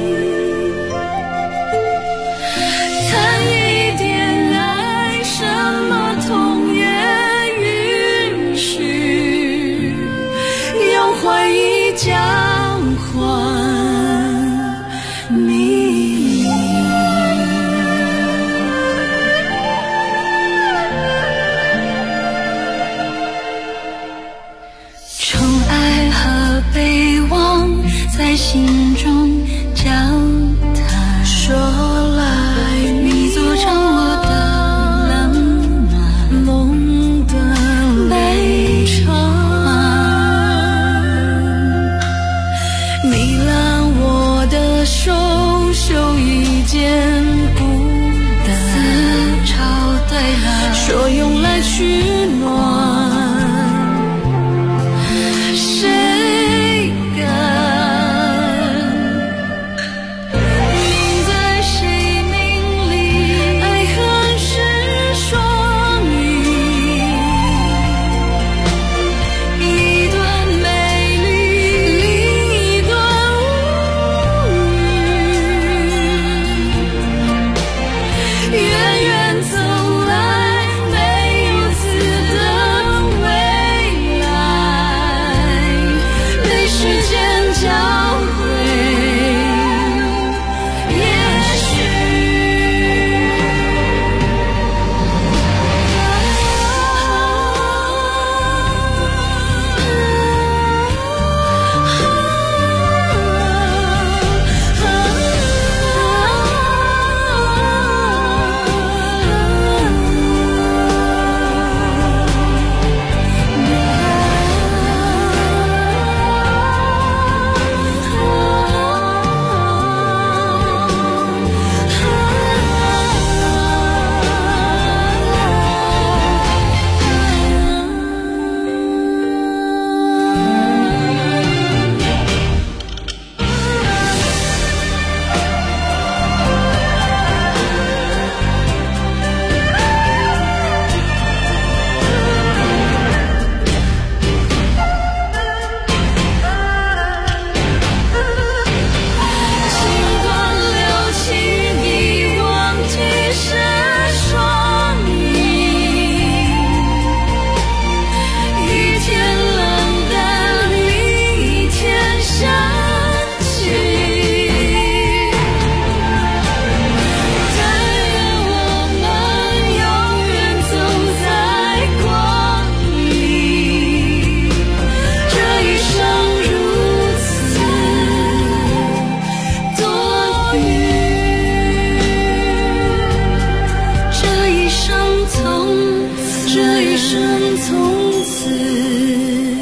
这一生从此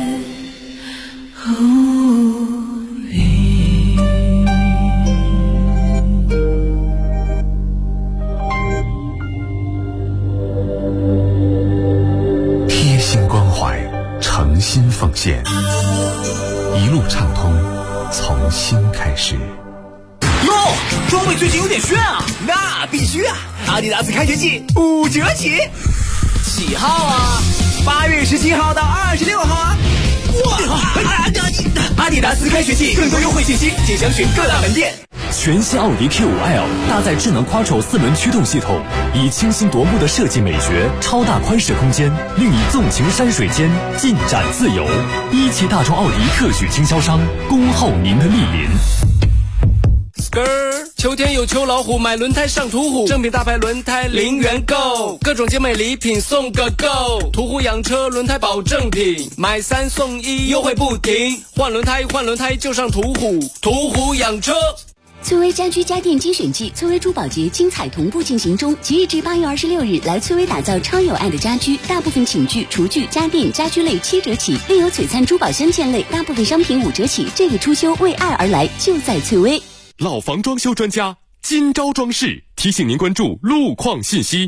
贴心关怀，诚心奉献，一路畅通，从心开始。 哟，装备最近有点炫啊！那必须啊！阿迪达斯开学季5折起，几号啊？8月17号到26号啊！哇！阿迪达斯开学季，更多优惠信息请详询各大门店。 全新奥迪 Q5L 搭载智能 Quattro 4轮驱动系统，以清新夺目的设计美学、超大宽适空间，令你纵情山水间，尽展自由。一汽大众奥迪特许经销商，恭候您的莅临。 秋天有秋老虎，买轮胎上途虎，正品大牌轮胎0元购，各种精美礼品送个够。途虎养车轮胎保证品，买3送1，优惠不停。换轮胎就上途虎，途虎养车。 翠微家居家电精选季，翠微珠宝节精彩同步进行中，即日至8月26日，来翠微打造超有爱的家居，大部分寝具、厨具、家电、家居类7折起，另有璀璨珠宝镶嵌类大部分商品5折起。这个初秋为爱而来，就在翠微。 老房装修专家今朝装饰提醒您关注路况信息。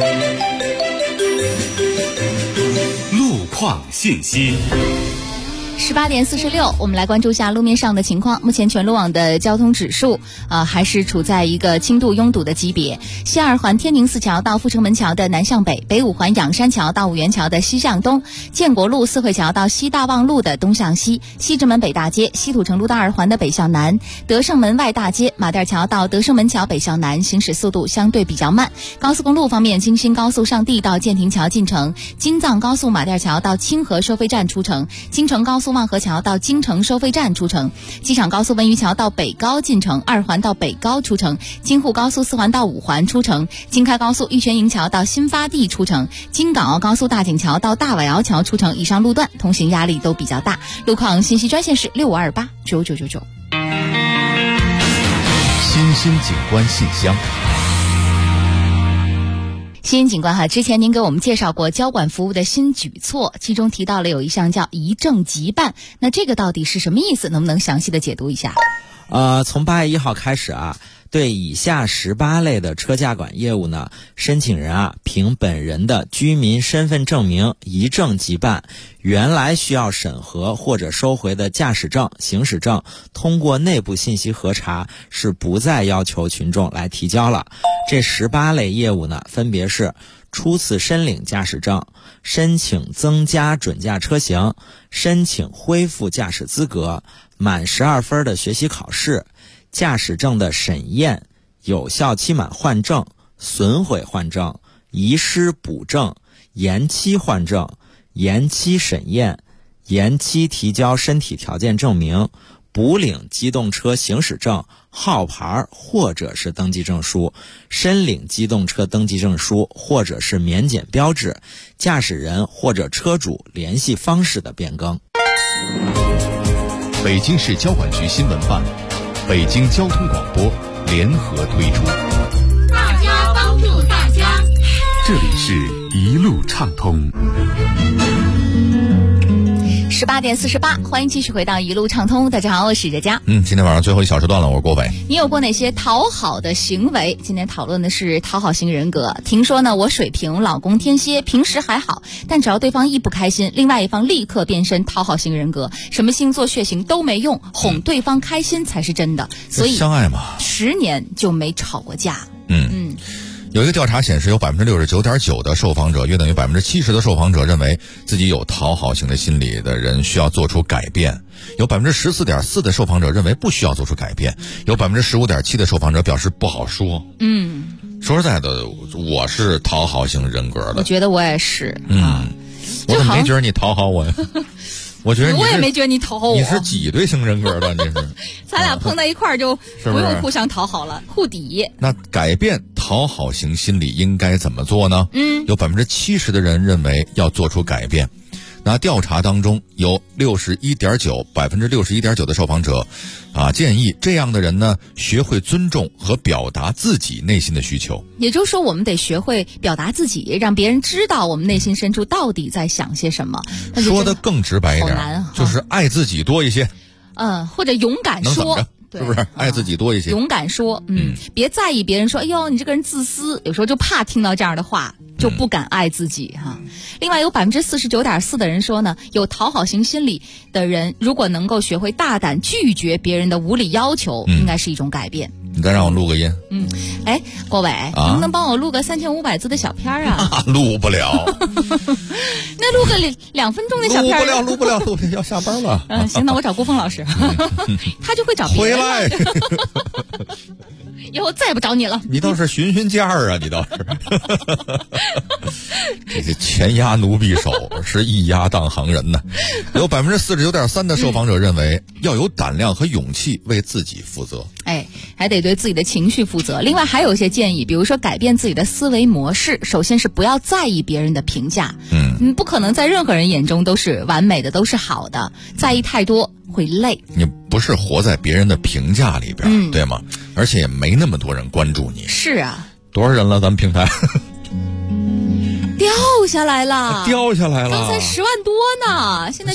路况信息。 18点46，我们来关注一下路面上的情况。目前全路网的交通指数还是处在一个轻度拥堵的级别。西二环天宁寺桥到阜成门桥的南向北，北五环仰山桥到五元桥的西向东，建国路四惠桥到西大望路的东向西，西直门北大街西土城路到二环的北向南，德胜门外大街马甸桥到德胜门桥北向南，行驶速度相对比较慢。高速公路方面，京新高速上地到建亭桥进城，京藏高速马甸桥到清河收费站出城，京承高速望河桥到京城收费站出城，机场高速文娱桥到北高进城，二环到北高出城，京沪高速4环到5环出城，京开高速玉泉营桥到新发地出城，京港澳高速大井桥到大尾窑桥出城。以上路段通行压力都比较大。路况信息专线是65289999。 新兴景观信箱。 新景观之前您给我们介绍过交管服务的新举措，其中提到了有一项叫一证即办，那这个到底是什么意思？能不能详细的解读一下？ 从8月1号开始对以下18类的车驾管业务呢，申请人凭本人的居民身份证明一证即办，原来需要审核或者收回的驾驶证、行驶证，通过内部信息核查是不再要求群众来提交了。这18类业务呢，分别是初次申领驾驶证、申请增加准驾车型、申请恢复驾驶资格、满12分的学习考试、驾驶证的审验、有效期满换证、损毁换证、遗失补证、延期换证、延期审验、延期提交身体条件证明、补领机动车行驶证、号牌或者是登记证书、申领机动车登记证书或者是免检标志、驾驶人或者车主联系方式的变更。 北京市交管局新闻办、北京交通广播联合推出。 大家帮助大家， 这里是一路畅通。 18点48，欢迎继续回到一路畅通。大家好，我是佳佳。 今天晚上最后一小时段了，我是郭伟。 你有过哪些讨好的行为？今天讨论的是讨好型人格。听说呢，我水瓶，老公天蝎，平时还好，但只要对方一不开心，另外一方立刻变身讨好型人格，什么星座血型都没用，哄对方开心才是真的。所以相爱嘛 ，10年就没吵过架。 有一个调查显示，有 69.9% 的受访者，约等于 70% 的受访者认为自己有讨好型的心理的人需要做出改变，有 14.4% 的受访者认为不需要做出改变，有 15.7% 的受访者表示不好说。说实在的，我是讨好型人格的。 我觉得我也是。 我怎么没觉得你讨好我呀？我觉得我也没觉得你讨好我。 你是挤兑型人格的，你是。 咱俩碰在一块儿就不用互相讨好了，互抵。 那改变讨好型心理应该怎么做呢？有 70% 的人认为要做出改变。 那调查当中有61.9%的受访者建议这样的人呢学会尊重和表达自己内心的需求。 也就是说，我们得学会表达自己，让别人知道我们内心深处到底在想些什么。 说得更直白一点，就是爱自己多一些。 或者勇敢说。 是不是爱自己多一些？ 勇敢说，别在意别人说，哎呦，你这个人自私，有时候就怕听到这样的话，就不敢爱自己哈。另外有49.4%的人说呢，有讨好型心理的人，如果能够学会大胆拒绝别人的无理要求，应该是一种改变。 你再让我录个音。 哎，郭伟，能不能帮我录个3500字的小片啊？ 录不了。 那录个2分钟的小片。 录不了，要下班了。 行，那我找郭峰老师，他就会找别人。 回来。 以后再也不找你了。 你倒是询价啊！你倒是。这些钱压奴婢手，是一压当行人呢。有49.3%的受访者认为要有胆量和勇气为自己负责。 还得对自己的情绪负责。另外还有一些建议，比如说改变自己的思维模式。首先是不要在意别人的评价。不可能在任何人眼中都是完美的，都是好的。在意太多会累。 你不是活在别人的评价里边，对吗？而且也没那么多人关注你。 是啊。 多少人了？咱们平台掉下来了，刚才10万多呢，现在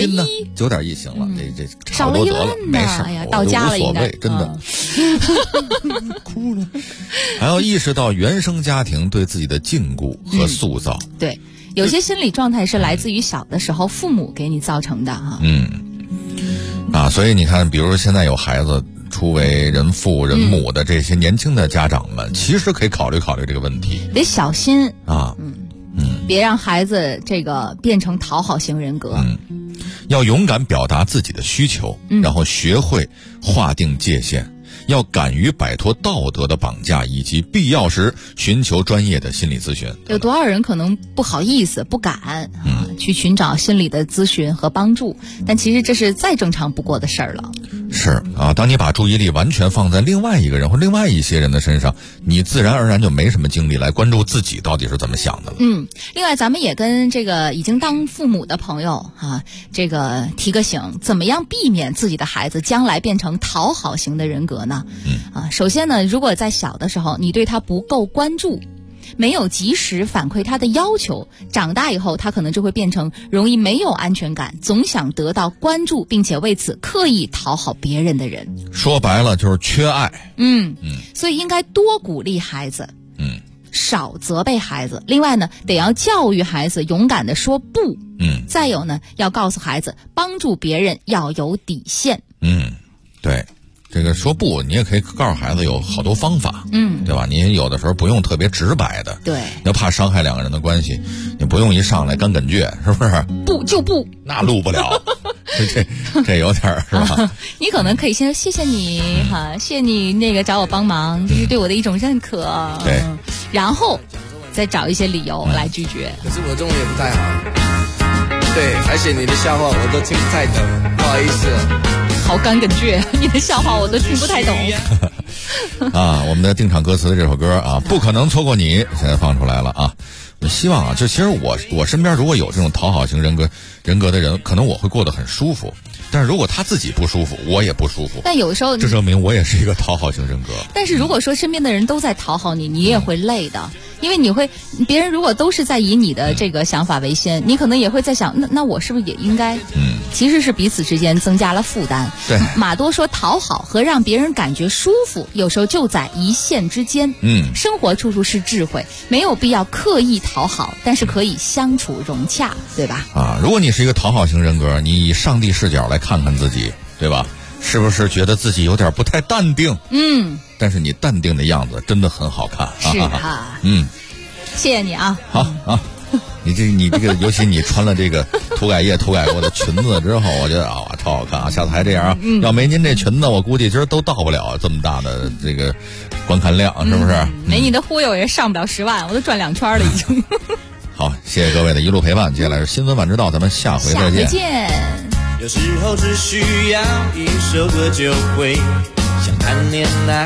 9.1行了，这少了1万呢。 没事， 哎呀，到家了应该真的。哭了。还要意识到原生家庭对自己的禁锢和塑造。 对，有些心理状态是来自于小的时候父母给你造成的哈。 所以你看，比如说现在有孩子初为人父人母的这些年轻的家长们，其实可以考虑考虑这个问题， 得小心别让孩子这个变成讨好型人格。 要勇敢表达自己的需求，然后学会划定界限，要敢于摆脱道德的绑架，以及必要时寻求专业的心理咨询。 有多少人可能不好意思不敢去寻找心理的咨询和帮助，但其实这是再正常不过的事儿了。 是当你把注意力完全放在另外一个人或另外一些人的身上，你自然而然就没什么精力来关注自己到底是怎么想的了。 另外咱们也跟这个已经当父母的朋友这个提个醒，怎么样避免自己的孩子将来变成讨好型的人格呢？首先呢，如果在小的时候你对他不够关注，没有及时反馈他的要求，长大以后他可能就会变成容易没有安全感，总想得到关注，并且为此刻意讨好别人的人。 说白了就是缺爱。 所以应该多鼓励孩子，少责备孩子。另外呢，得要教育孩子勇敢地说不。再有呢，要告诉孩子帮助别人要有底线。 对。这个说不，你也可以告诉孩子有好多方法，对吧？你有的时候不用特别直白的， 对， 要怕伤害两个人的关系，你不用一上来干梗倔，是不是？ 不就不， 那录不了，这有点是吧？ 你可能可以先谢谢你谢谢你那个找我帮忙，这是对我的一种认可， 对， 然后再找一些理由来拒绝。 可是我中文也不太好，对，而且你的笑话我都听不太懂，不好意思。 好干梗倔，你的笑话我都听不太懂。 我们的定场歌词的这首歌不可能错过你，现在放出来了啊！我希望就其实我身边如果有这种讨好型人格的人，可能我会过得很舒服。但是如果他自己不舒服，我也不舒服。 但有时候这证明我也是一个讨好型人格。 但是如果说身边的人都在讨好你，你也会累的。因为别人如果都是在以你的这个想法为先，你可能也会在想，那我是不是也应该？其实是彼此之间增加了负担。 对， 马多说，讨好和让别人感觉舒服，有时候就在一线之间。生活处处是智慧，没有必要刻意讨好，但是可以相处融洽，对吧？ 如果你是一个讨好型人格，你以上帝视角来看看自己，对吧？是不是觉得自己有点不太淡定？但是你淡定的样子真的很好看。 是谢谢你啊。 好你这个，尤其你穿了这个涂改液涂改过的裙子之后，我觉得超好看啊！下次还这样要没您这裙子，我估计今儿都到不了这么大的这个观看量，是不是？ 没你的忽悠也上不了10万，我都转2圈了已经。 好，谢谢各位的一路陪伴，接下来是新闻晚知道，咱们下回再见。 有时候只需要一首歌就会想谈恋爱，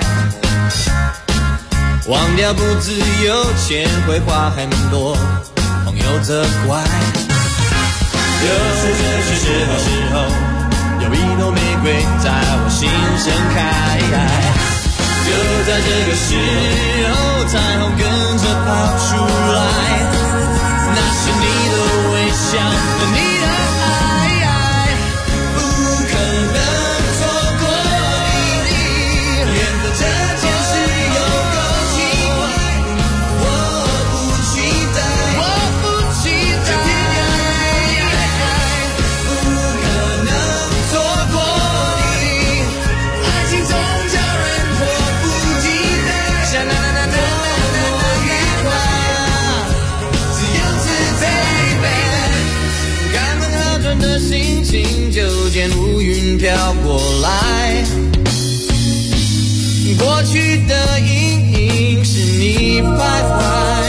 忘掉不自由，钱会花很多，朋友责怪。 就是这些时候，有一朵玫瑰在我心盛开。就在这个时候，彩虹跟着跑出来，那是你的微笑和你的爱，不可能错过你。缘分这件事有够奇怪，我不期待，这天涯，不可能错过你。爱情总叫人迫不及待，啦啦啦啦啦啦愉快，自由自在 baby， 刚刚好转的心情，就见乌云飘过来，过去的阴影是你徘徊。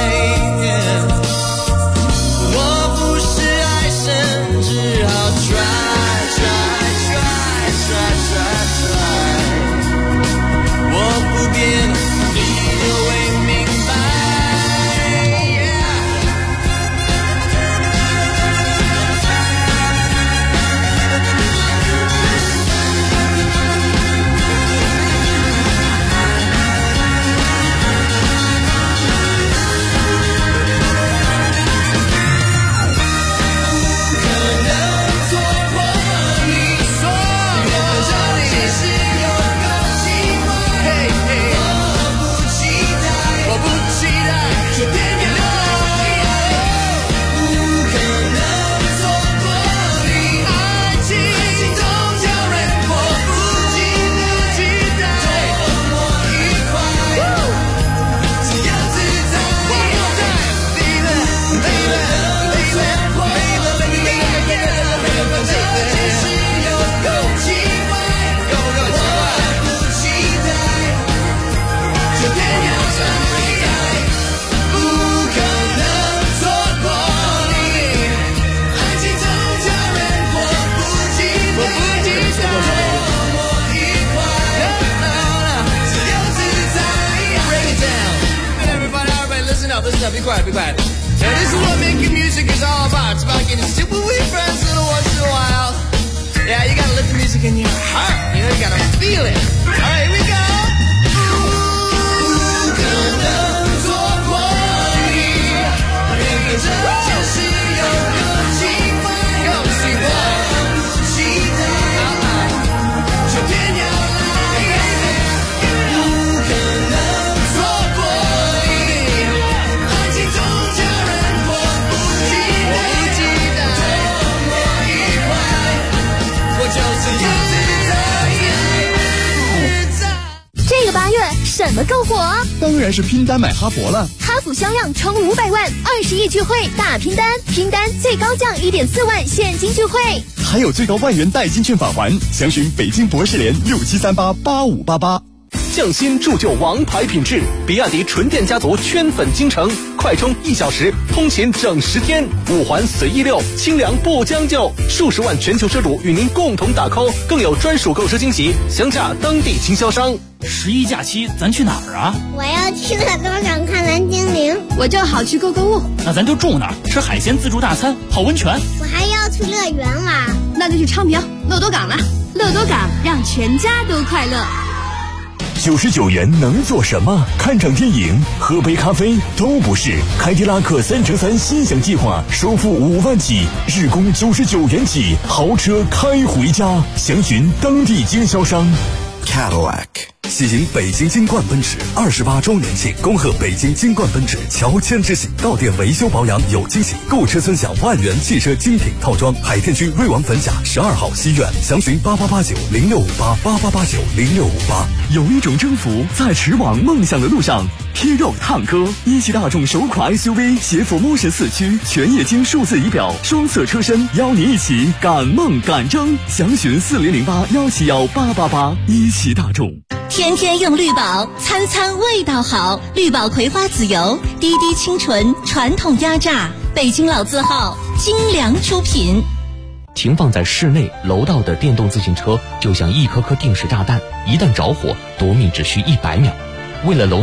我不是爱神，只好 try， 我不变，你就会明白。Be quiet, be quiet. Now this is what making music is all about. It's about getting stupid with your friends a little once in a while. Yeah, you gotta let the music in your heart. You know, you gotta feel it. Alright, here we go. 不可能错过你，缘分这件事有个奇怪，够奇怪，不期待，就偏要来，不可能错过你。总叫人迫不及待，多么愉快，我就是要自在。 这个8月什么更火？ 当然是拼单买哈佛了。 哈弗销量冲500万，20亿聚会大拼单，拼单最高降1.4万现金聚会， 还有最高1万元代金券返还。详询北京博士联67388588。 匠心铸就王牌品质，比亚迪纯电家族圈粉京城，快充1小时，通勤整10天，5环随意溜，清凉不将就，数十万全球车主与您共同打 call， 更有专属购车惊喜，详洽当地经销商。 11假期咱去哪儿啊？ 我要去乐多港看蓝精灵，我正好去购物。 那咱就住哪儿？吃海鲜自助大餐，泡温泉。 我还要去乐园玩， 那就去昌平乐多港了。乐多港让全家都快乐。 99元能做什么？看场电影、喝杯咖啡都不是。凯迪拉克3乘3心想计划，首付5万起，日供99元起，豪车开回家。详询当地经销商。 Cadillac 喜迎北京金冠奔驰28周年庆，恭贺北京金冠奔驰乔迁之喜，到店维修保养有惊喜，购车尊享万元汽车精品套装。海淀区瑞王粉甲12号西苑，详询8889065888890658。 有一种征服在驰往梦想的路上。贴肉烫哥，一汽大众首款 SUV 携辅Motion4驱，全液晶数字仪表，双色车身，邀您一起赶梦赶征。详询4008171888。一汽大众。 天天用绿宝，餐餐味道好。绿宝葵花籽油，滴滴清纯，传统压榨，北京老字号，精良出品。 停放在室内楼道的电动自行车就像一颗颗定时炸弹，一旦着火，夺命只需100秒。为了楼